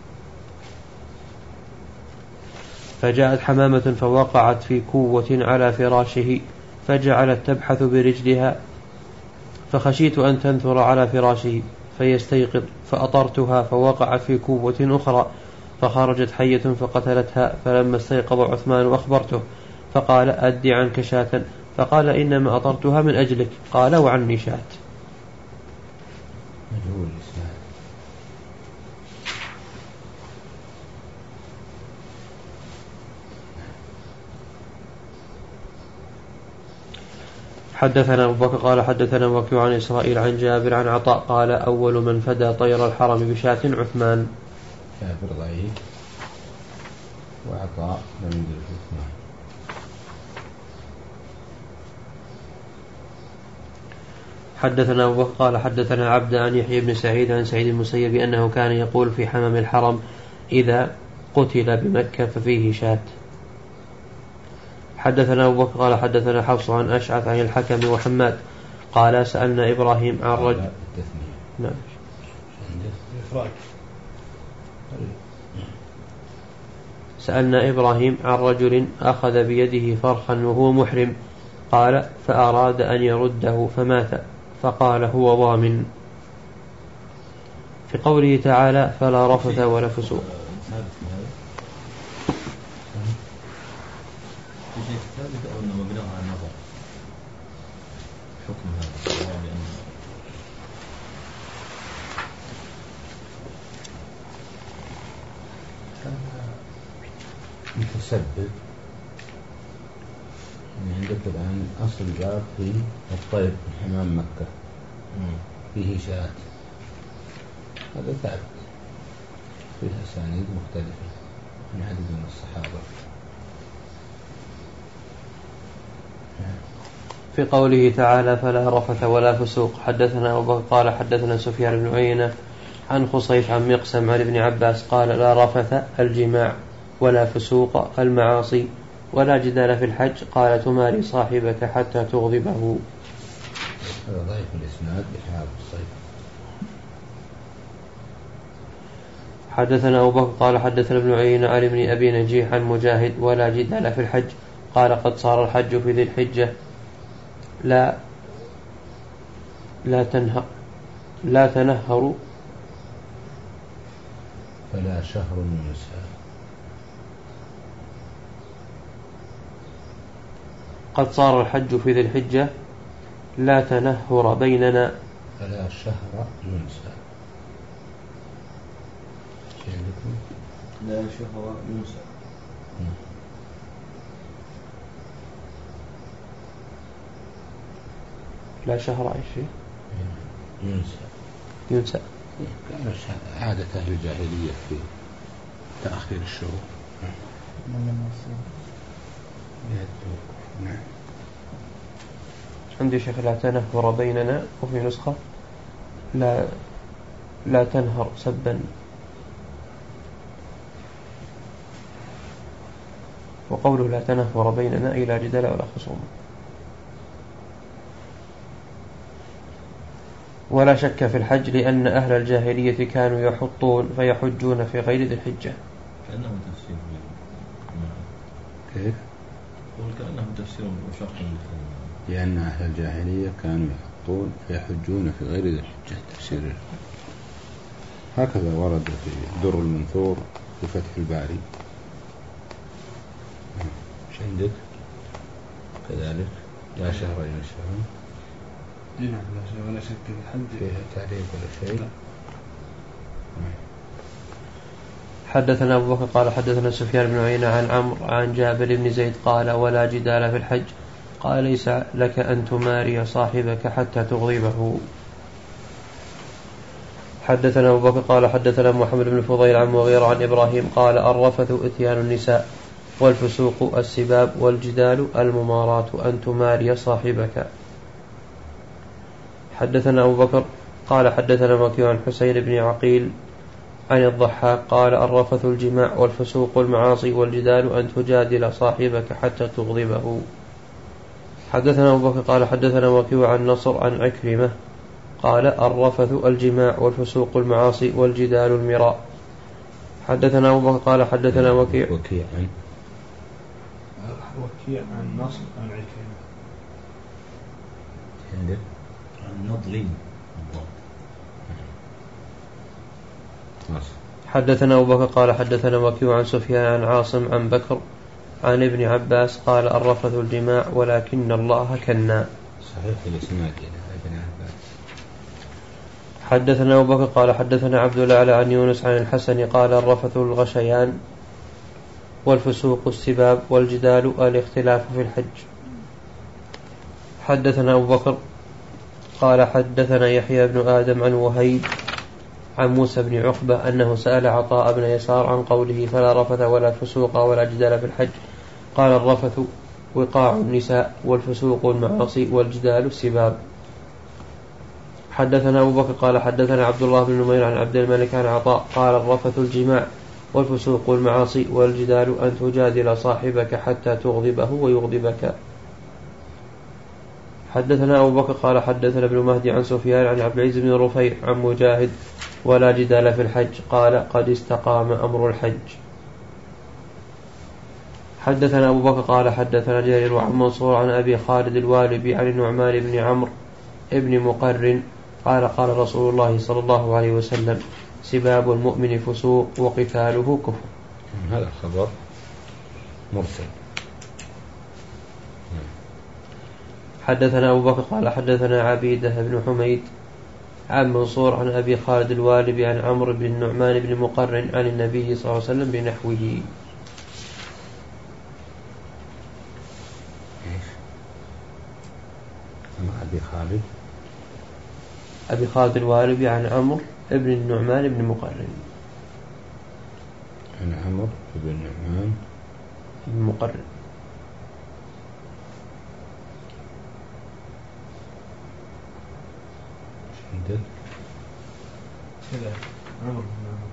فجاءت حمامة فوقعت في كوة على فراشه فجعلت تبحث برجلها فخشيت أن تنثر على فراشه فيستيقظ فأطرتها فوقعت في كوة أخرى فخرجت حية فقتلتها. فلما استيقظ عثمان أخبرته فقال أدي عنك شاة فقال إنما أطرتها من أجلك قال وعني شاة.
مجهول الإسناد.
حدثنا أبو بكر قال حدثنا وكيع عن إسرائيل عن جابر عن عطاء قال أول من فدى طير الحرم بشاة عثمان.
جابر ضعيف وعطاء لم يدرك عثمان.
حدثنا أبو بكر قال حدثنا عبد عن يحيى بن سعيد عن سعيد المسيب أنه كان يقول في حمم الحرم إذا قتل بمكة ففيه شاة. حدثنا أبو بكر قال حدثنا حفص عن أشعث عن الحكم وحماد قال سألنا إبراهيم عن رجل نعم سألنا إبراهيم عن رجل أخذ بيده فرخا وهو محرم قال فأراد أن يرده فمات فقال هو ضامن. في قوله تعالى فلا رفث ولا فسوق.
متسبب يعني عندك الآن أصل باب في الطيب من حمام مكة فيه شاة هذا ثابت فيه أسانيد مختلفة من عدد من الصحابة.
في قوله تعالى فلا رفث ولا فسوق. حدثنا أبو بكر قال حدثنا سفيان بن عيينة عن خصيف عن مقسم عن ابن عباس قال لا رفث الجماع ولا فسوق المعاصي ولا جدال في الحج قال تماري صاحبك حتى تغضبه.
هذا ضعيف الإسناد بحال الصيف.
حدثنا أبو بكر قال حدثنا ابن عيينة عن ابن أبي نجيح عن مجاهد ولا جدال في الحج قال قد صار الحج في ذي الحجة لا لا تنهر لا تنهر
فلا شهر ينسى.
قد صار الحج في ذي الحجة لا تنهر بيننا
فلا شهر ينسى.
لا شهر ينسى
لا شهر أي شيء
ينسى
ينسى
كان عادة أهل الجاهلية في تأخير الشهور. نعم.
عندي شيخ لا تنهر بيننا وفي نسخة لا لا تنهر سبا وقوله لا تنهر بيننا إلى جدال ولا خصوم. ولا شك في الحج لأن أهل الجاهلية كانوا يحطون فيحجون في غير ذي الحجة.
كأنه تفسير
كيف؟
قول كأنه تفسير مشق
لأن أهل الجاهلية كانوا يحطون فيحجون في غير ذي الحجة تفسير هكذا ورد في در المنثور في فتح الباري. مش عندك كذلك لا شهر ينسى.
نعم لا شيء ولا شك في الحج
فيها تعريف ولا شيء.
حدثنا أبو بكر قال حدثنا سفيان بن عيينة عن عمرو عن جابر بن زيد قال ولا جدال في الحج قال ليس لك أن تماري صاحبك حتى تغضبه. حدثنا أبو بكر قال حدثنا محمد بن فضيل عن مغيرة عن إبراهيم قال الرفث إتيان النساء والفسوق السباب والجدال المماراة أن تماري صاحبك. حدثنا أبو بكر قال حدثنا مكي عن حسين بن عقيل عن الضحاك قال الرفث الجماع والفسوق المعاصي والجدال أن تجادل صاحبك حتى تغضبه. حدثنا أبو بكر قال حدثنا مكي عن نصر عن عكرمة قال الرفث الجماع والفسوق المعاصي والجدال المراء. حدثنا أبو بكر قال حدثنا وكيع
وكيع عن
وكيع عن نصر عن عكرمة
عندك
عن نضلين.
حدثنا أبو بكر قال حدثنا وكيع عن سفيان عن عاصم عن بكر عن ابن عباس قال الرفث الجماع ولكن الله كنا.
صحيح الإسناد ابن عباس.
حدثنا أبو بكر قال حدثنا عبد الأعلى عن يونس عن الحسن قال الرفث الغشيان والفسوق السباب والجدال الاختلاف في الحج. حدثنا أبو بكر قال حدثنا يحيى بن آدم عن وهيب عن موسى بن عقبة أنه سأل عطاء بن يسار عن قوله فلا رفث ولا فسوق ولا جدال في الحج قال الرفث وقاع النساء والفسوق المعاصي والجدال السباب. حدثنا أبو بكر قال حدثنا عبد الله بن نمير عن عبد الملك عن عطاء قال الرفث الجماع والفسوق والمعاصي والجدال أن تجادل صاحبك حتى تغضبه ويغضبك. حدثنا أبو بكر قال حدثنا ابن مهدي عن سفيان عن عبد العزيز بن رفيع عن مجاهد ولا جدال في الحج قال قد استقام أمر الحج. حدثنا أبو بكر قال حدثنا جرير وعن منصور عن أبي خالد الوالبي عن النعمان بن عمرو ابن مقرن قال قال رسول الله صلى الله عليه وسلم سباب المؤمن فسوق وقتاله كفر.
هذا خبر مرسل.
حدثنا أبو بكر قال حدثنا عبيدة بن حميد عن منصور عن أبي خالد الوالبي عن عمرو بن النعمان بن مقرن عن النبي صلى الله عليه وسلم بنحوه.
أبي خالد
أبي خالد الوالبي عن عمرو بن النعمان بن مقرن
عن عمرو بن النعمان
بن مقرن.
شدد
كذا عمرو بن عمرو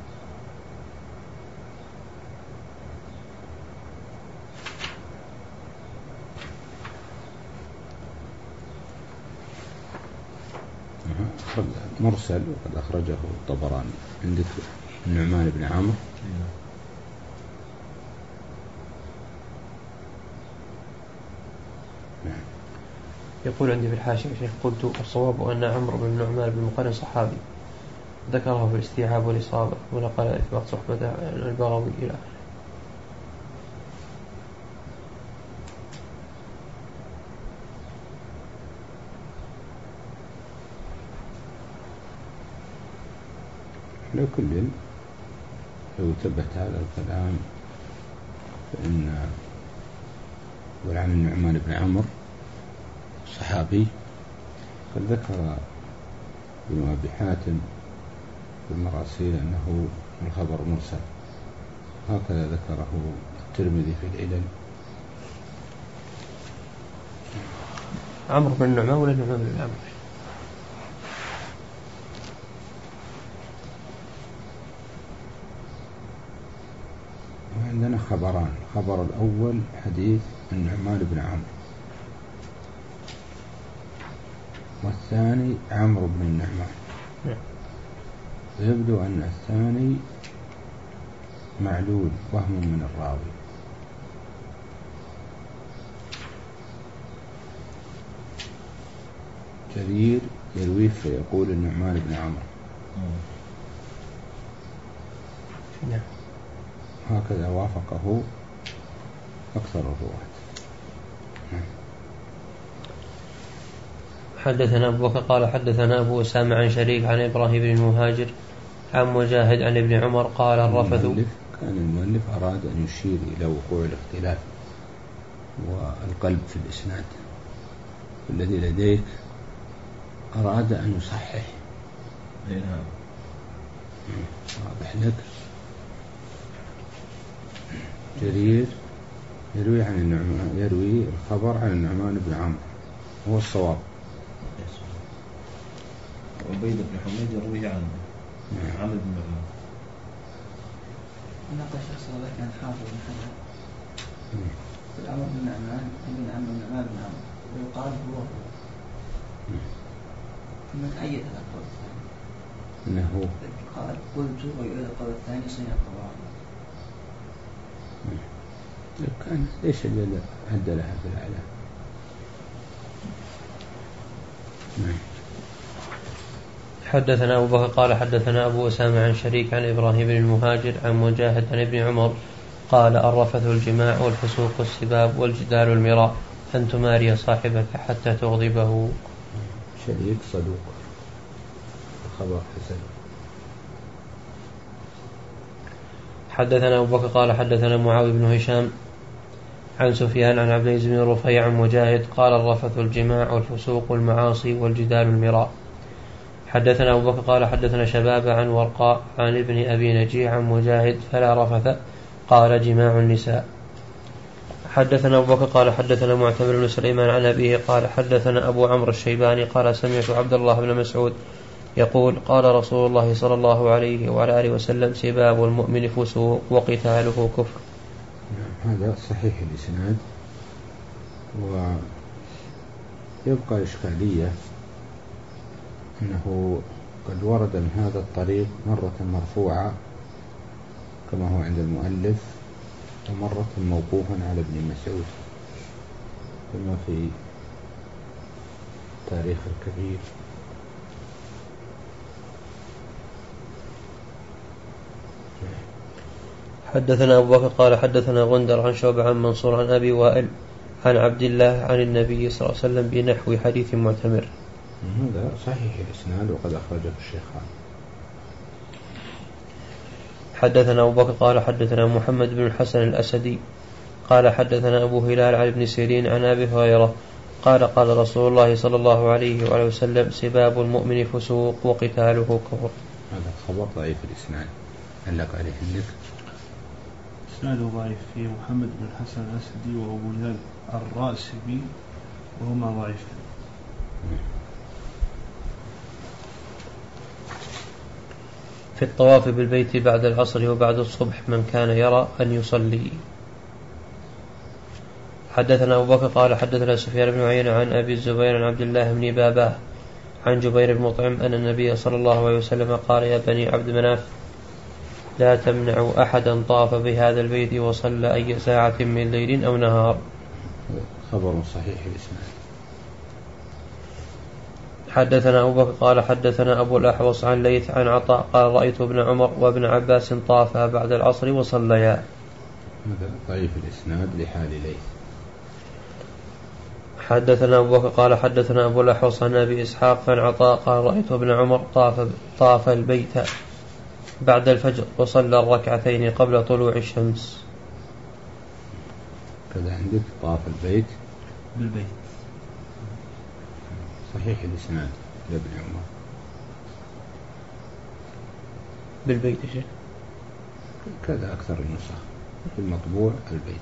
مرسل وقد أخرجه الطبراني. عندك النعمان بن عمرو
يقول عندي في الحاشية شيخ قلت الصواب أن عمرو بن النعمان بن مقرن صحابي ذكره في الاستيعاب والإصابة ونقل إثبات صحبته عن البغوي إلى آخره.
لو كل لو ثبت هذا الكلام فإن ولعن النعمان بن عمرو صحابي قد ذكر ابن أبي حاتم في المراسيل أنه الخبر مرسل، هكذا ذكره الترمذي في العلل.
عمرو بن النعمان ولا النعمان بن عمرو؟
عندنا خبران، الخبر الأول حديث النعمان بن عمرو، والثاني عمرو بن النعمان. يبدو أن الثاني معلول وهم من الراوي. جرير يرويه فيقول النعمان بن عمرو، هكذا وافقه أكثر الرواة.
حدثنا أبو بكر قال حدثنا أبو أسامة عن شريك عن إبراهيم بن المهاجر عن مجاهد عن ابن عمر قال الرفث.
كان المؤلف أراد أن يشير إلى وقوع الاختلاف والقلب في الإسناد الذي لديك، أراد أن يصحح.
نعم
واضح لك. جرير يروي عن النعمان، يروي الخبر عن النعمان بن عمرو، هو الصواب.
عبيد بن حميد يروي عن عمرو بن النعمان.
نقل شخص الله كان حافظ بن حجر في عمرو بن النعمان ابن عمرو بن النعمان بن عمرو ويقال هو هو. من أي الأقوال الثاني؟
إنه
قال قلت ويقول القول الثاني صنع الطبراني.
كان ليش الذي هد لها في الإعلام؟
حدثنا أبو بكر قال حدثنا أبو أسامة عن شريك عن إبراهيم بن المهاجر عن مجاهد عن ابن عمر قال الرفث الجماع والفسوق السباب والجدال المراء أن تماري صاحبك حتى تغضبه.
شريك صدوق، خبر حسن.
حدثنا أبو بكر قال حدثنا معاوية بن هشام عن سفيان عن عبد العزيز بن رفيع عن مجاهد قال الرفث الجماع والفسوق والمعاصي والجدال المراء. حدثنا أبو بكر قال حدثنا شباب عن ورقاء عن ابن أبي نجيع عن مجاهد فلا رفث قال جماع النساء. حدثنا أبو بكر قال حدثنا معتمر بن سليمان عن أبيه قال حدثنا أبو عمرو الشيباني قال سمعت عبد الله بن مسعود يقول قال رسول الله صلى الله عليه وعلى آله وسلم سباب المؤمن فسوق وقتاله كفر.
هذا صحيح الإسناد، ويبقى إشكالية أنه قد ورد من هذا الطريق مرة مرفوعة كما هو عند المؤلف، ومرة موقوفا على ابن مسعود كما في تاريخ الكبير.
حدثنا أبو بكر قال حدثنا غندر عن شعبة عن منصور عن أبي وائل عن عبد الله عن النبي صلى الله عليه وسلم بنحو حديث معتمر.
هذا صحيح الإسناد وقد أخرجه الشيخان.
حدثنا أبو بكر قال حدثنا محمد بن الحسن الأسدي قال حدثنا أبو هلال عن ابن سيرين عن أبي هريرة قال قال رسول الله صلى الله عليه وآله وسلم سباب المؤمن فسوق وقتاله كفر.
هذا خبر ضعيف الإسناد، علق عليه النك.
إسناده ضعيف، فيه محمد بن الحسن الأسدي وأبو هلال الراسبي وهما ضعيف.
في الطواف بالبيت بعد العصر وبعد الصبح من كان يرى أن يصلي. حدثنا أبو بكر قال حدثنا سفيان بن عيينة عن أبي الزبير عن عبد الله بن باباه عن جبير بن مطعم أن النبي صلى الله عليه وسلم قال يا بني عبد مناف لا تمنعوا أحدا طاف بهذا البيت وصلى أي ساعة من ليل أو نهار.
خبر صحيح الإسناد.
حدثنا أبو بكر قال حدثنا أبو الأحوص عن ليث عن عطاء قال رأيت ابن عمر وابن عباس طافا بعد العصر وصليا.
هذا ضعيف الإسناد لحال ليث.
حدثنا أبو بكر قال حدثنا أبو الأحوص عن أبي إسحاق عن عطاء قال رأيت ابن عمر طاف, طاف البيت بعد الفجر وصلى الركعتين قبل طلوع الشمس.
كذا عندك طاف البيت
بالبيت.
صحيح الإسناد لابن عمر
بالبيت شيء
كذا أكثر النسخ في المطبوع البيت.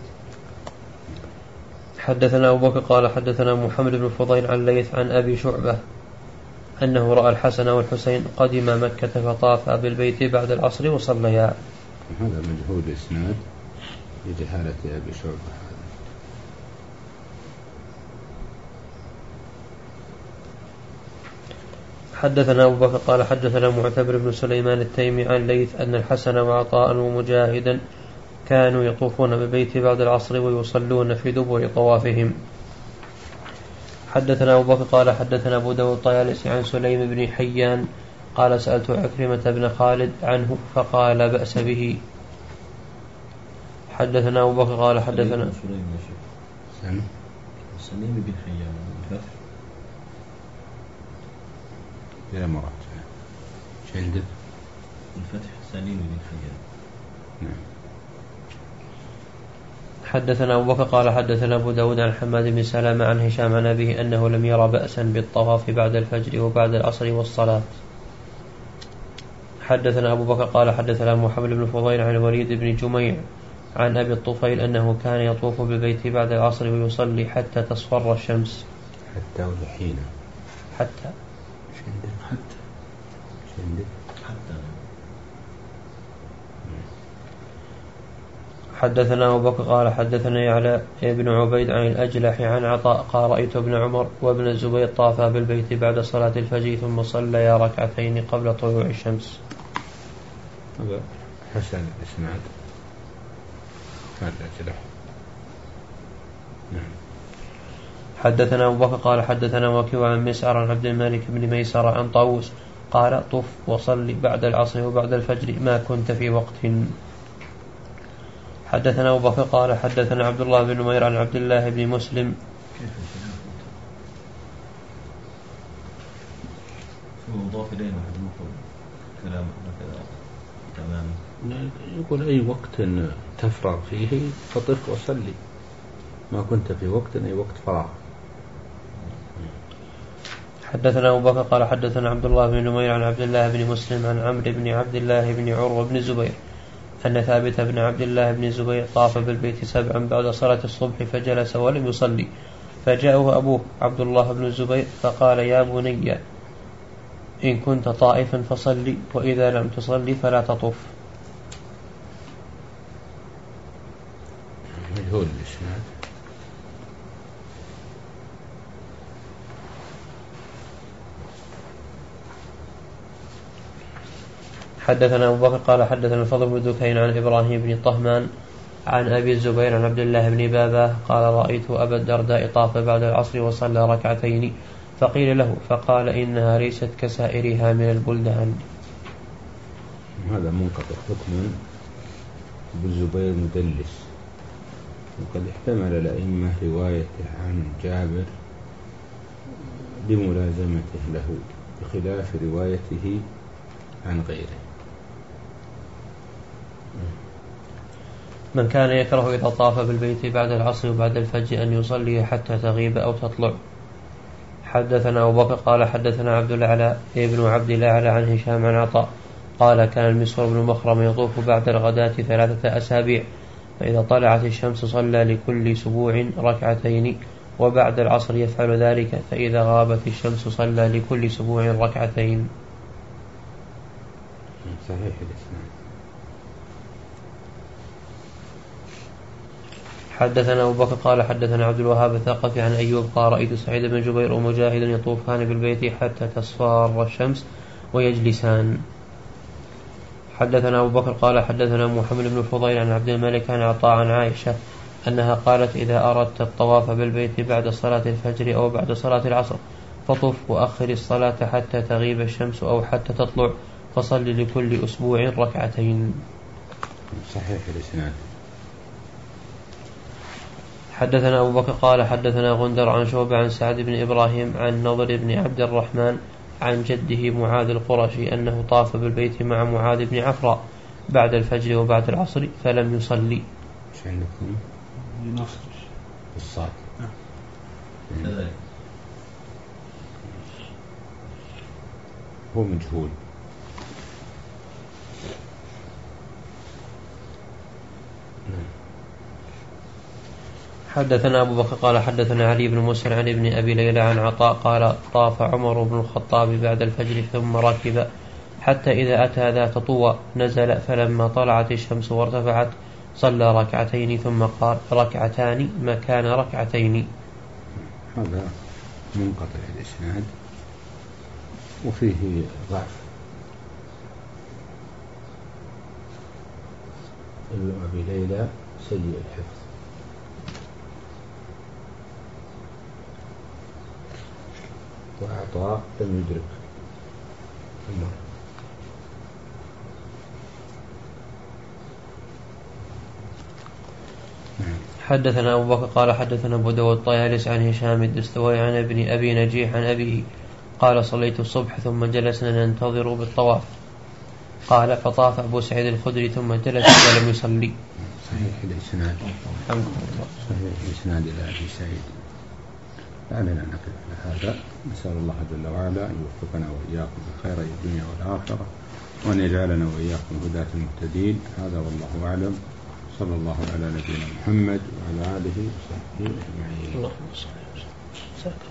حدثنا أبو بكر قال حدثنا محمد بن فضيل عن ليث عن أبي شعبة أنه رأى الحسن والحسين قدم مكة فطافا بالبيت بعد العصر وصليا.
هذا مجهول الإسناد لجهالة أبي شعبة.
حدثنا أبو بكر قال حدثنا معتمر بن سليمان التيمي عن ليث أن الحسن وعطاء ومجاهدا كانوا يطوفون بالبيت بعد العصر ويصلون في دبر طوافهم. حدثنا أبو بكر قال حدثنا أبو داود الطيالسي عن سليم بن حيان قال سألت عكرمة بن خالد عنه فقال بأس به. حدثنا أبو بكر قال حدثنا
سليم بن حيان بالفتح
إلى مرات شو عندك
الفتح سليم بن حيان.
نعم.
حدثنا أبو بكر قال حدثنا أبو داود عن حماد بن سلامة عن هشام عن أبيه أنه لم يرى بأسا بالطواف بعد الفجر وبعد العصر والصلاة. حدثنا أبو بكر قال حدثنا محمد بن فضيل عن الوليد بن جميع عن أبي الطفيل أنه كان يطوف بالبيت بعد العصر ويصلي حتى تصفر الشمس.
حتى وحين
حتى
شندك حتى شندك
حتى.
حدثنا أبو بكر قال حدثنا يعلى ابن عبيد عن الأجلح عن عطاء قال رأيت ابن عمر وابن الزبير طافا بالبيت بعد صلاة الفجر ثم صليا ركعتين قبل طلوع الشمس.
هذا حسن الإسناد هذا الأجلح. نعم.
حدثنا أبو بكر قال حدثنا وكيع عن مسعر عن عبد الملك بن ميسر عن طاووس قال طف وصلي بعد العصر وبعد الفجر ما كنت في وقت. حدثنا أبو بكر قال حدثنا عبد الله بن نمير عن عبد الله بن مسلم.
كيف مضاف إليه محذوف كلام هكذا تماما.
يقول أي وقت تفرغ فيه فطف وصلي، ما كنت في وقت أي وقت فراغ.
حدثنا أبو بكر قال حدثنا عبد الله بن نمير عن عبد الله بن مسلم عن عمرو بن عبد الله بن عروة بن الزبير أن ثابت بن عبد الله بن الزبير طاف بالبيت سبعا بعد صلاة الصبح فجلس ولم يصلي، فجاءه أبوه عبد الله بن الزبير فقال يا بني إن كنت طائفا فصلي، وإذا لم تصلي فلا تطوف. حدثنا أبو بكر قال حدثنا الفضل بن دكين عن إبراهيم بن طهمان عن أبي الزبير عن عبد الله بن باباه قال رأيت أبا الدرداء طاف بعد العصر وصلى ركعتين، فقيل له فقال إنها ليست كسائرها من البلدان.
هذا منقطع حكما، أبو الزبير مدلس، وقد احتمل الأئمة روايته عن جابر لملازمته له بخلاف روايته عن غيره.
من كان يكره إذا طاف بالبيت بعد العصر وبعد الفجر أن يصلي حتى تغيب أو تطلع. حدثنا أبو بكر قال حدثنا عبد الأعلى ابن عبد الأعلى عن هشام عن عطاء قال كان المسور بن مخرم يطوف بعد الغداة ثلاثة أسابيع، فإذا طلعت الشمس صلى لكل سبوع ركعتين، وبعد العصر يفعل ذلك، فإذا غابت الشمس صلى لكل سبوع ركعتين.
صحيح الإسلام.
حدثنا أبو بكر قال حدثنا عبد الوهاب الثقفي عن أيوب قال رأيت سعيد بن جبير ومجاهد يطوفان بالبيت حتى تصفار الشمس ويجلسان. حدثنا أبو بكر قال حدثنا محمد بن فضيل عن عبد الملك عن عطاء عن عائشة أنها قالت إذا أردت الطواف بالبيت بعد صلاة الفجر أو بعد صلاة العصر فطف وأخر الصلاة حتى تغيب الشمس أو حتى تطلع، فصل لكل أسبوع ركعتين.
صحيح الإسناد.
حدثنا أبو بكر قال حدثنا غندر عن شعبة عن سعد بن إبراهيم عن نضر بن عبد الرحمن عن جده معاذ القرشي أنه طاف بالبيت مع معاذ بن عفراء بعد الفجر وبعد العصر فلم يصلي.
ايش عندكم؟
ينصر
الصاد.
كذلك
هو مجهول.
حدثنا أبو بكر قال حدثنا علي بن مسر عن ابن أبي ليلى عن عطاء قال طاف عمر بن الخطاب بعد الفجر ثم ركب حتى إذا أتى ذات طوى نزل، فلما طلعت الشمس وارتفعت صلى ركعتين ثم قال ركعتان مكان ركعتين.
هذا منقطع الإسناد وفيه ضعف. ابن أبي ليلى سيء الحفظ. وعطاء لم يدرك عمر.
حدثنا أبو بكر قال حدثنا أبو داود الطيالس عن هشام الدستوائي عن ابن أبي نجيح عن أبيه قال صليت الصبح ثم جلسنا ننتظر بالطواف، قال فطاف أبو سعيد الخدري ثم جلس ولم يصلي.
صحيح الإسناد.
الحمد لله.
صحيح الإسناد إلى أبي سعيد. لعلنا نقف على هذا. نسأل الله جل وعلا أن يوفقنا وإياكم بخير الدنيا والآخرة، وأن يجعلنا وإياكم هداة المهتدين. هذا والله أعلم. صلى الله على نبينا محمد وعلى آله وصحبه أجمعين.
اللهم صل وسلم.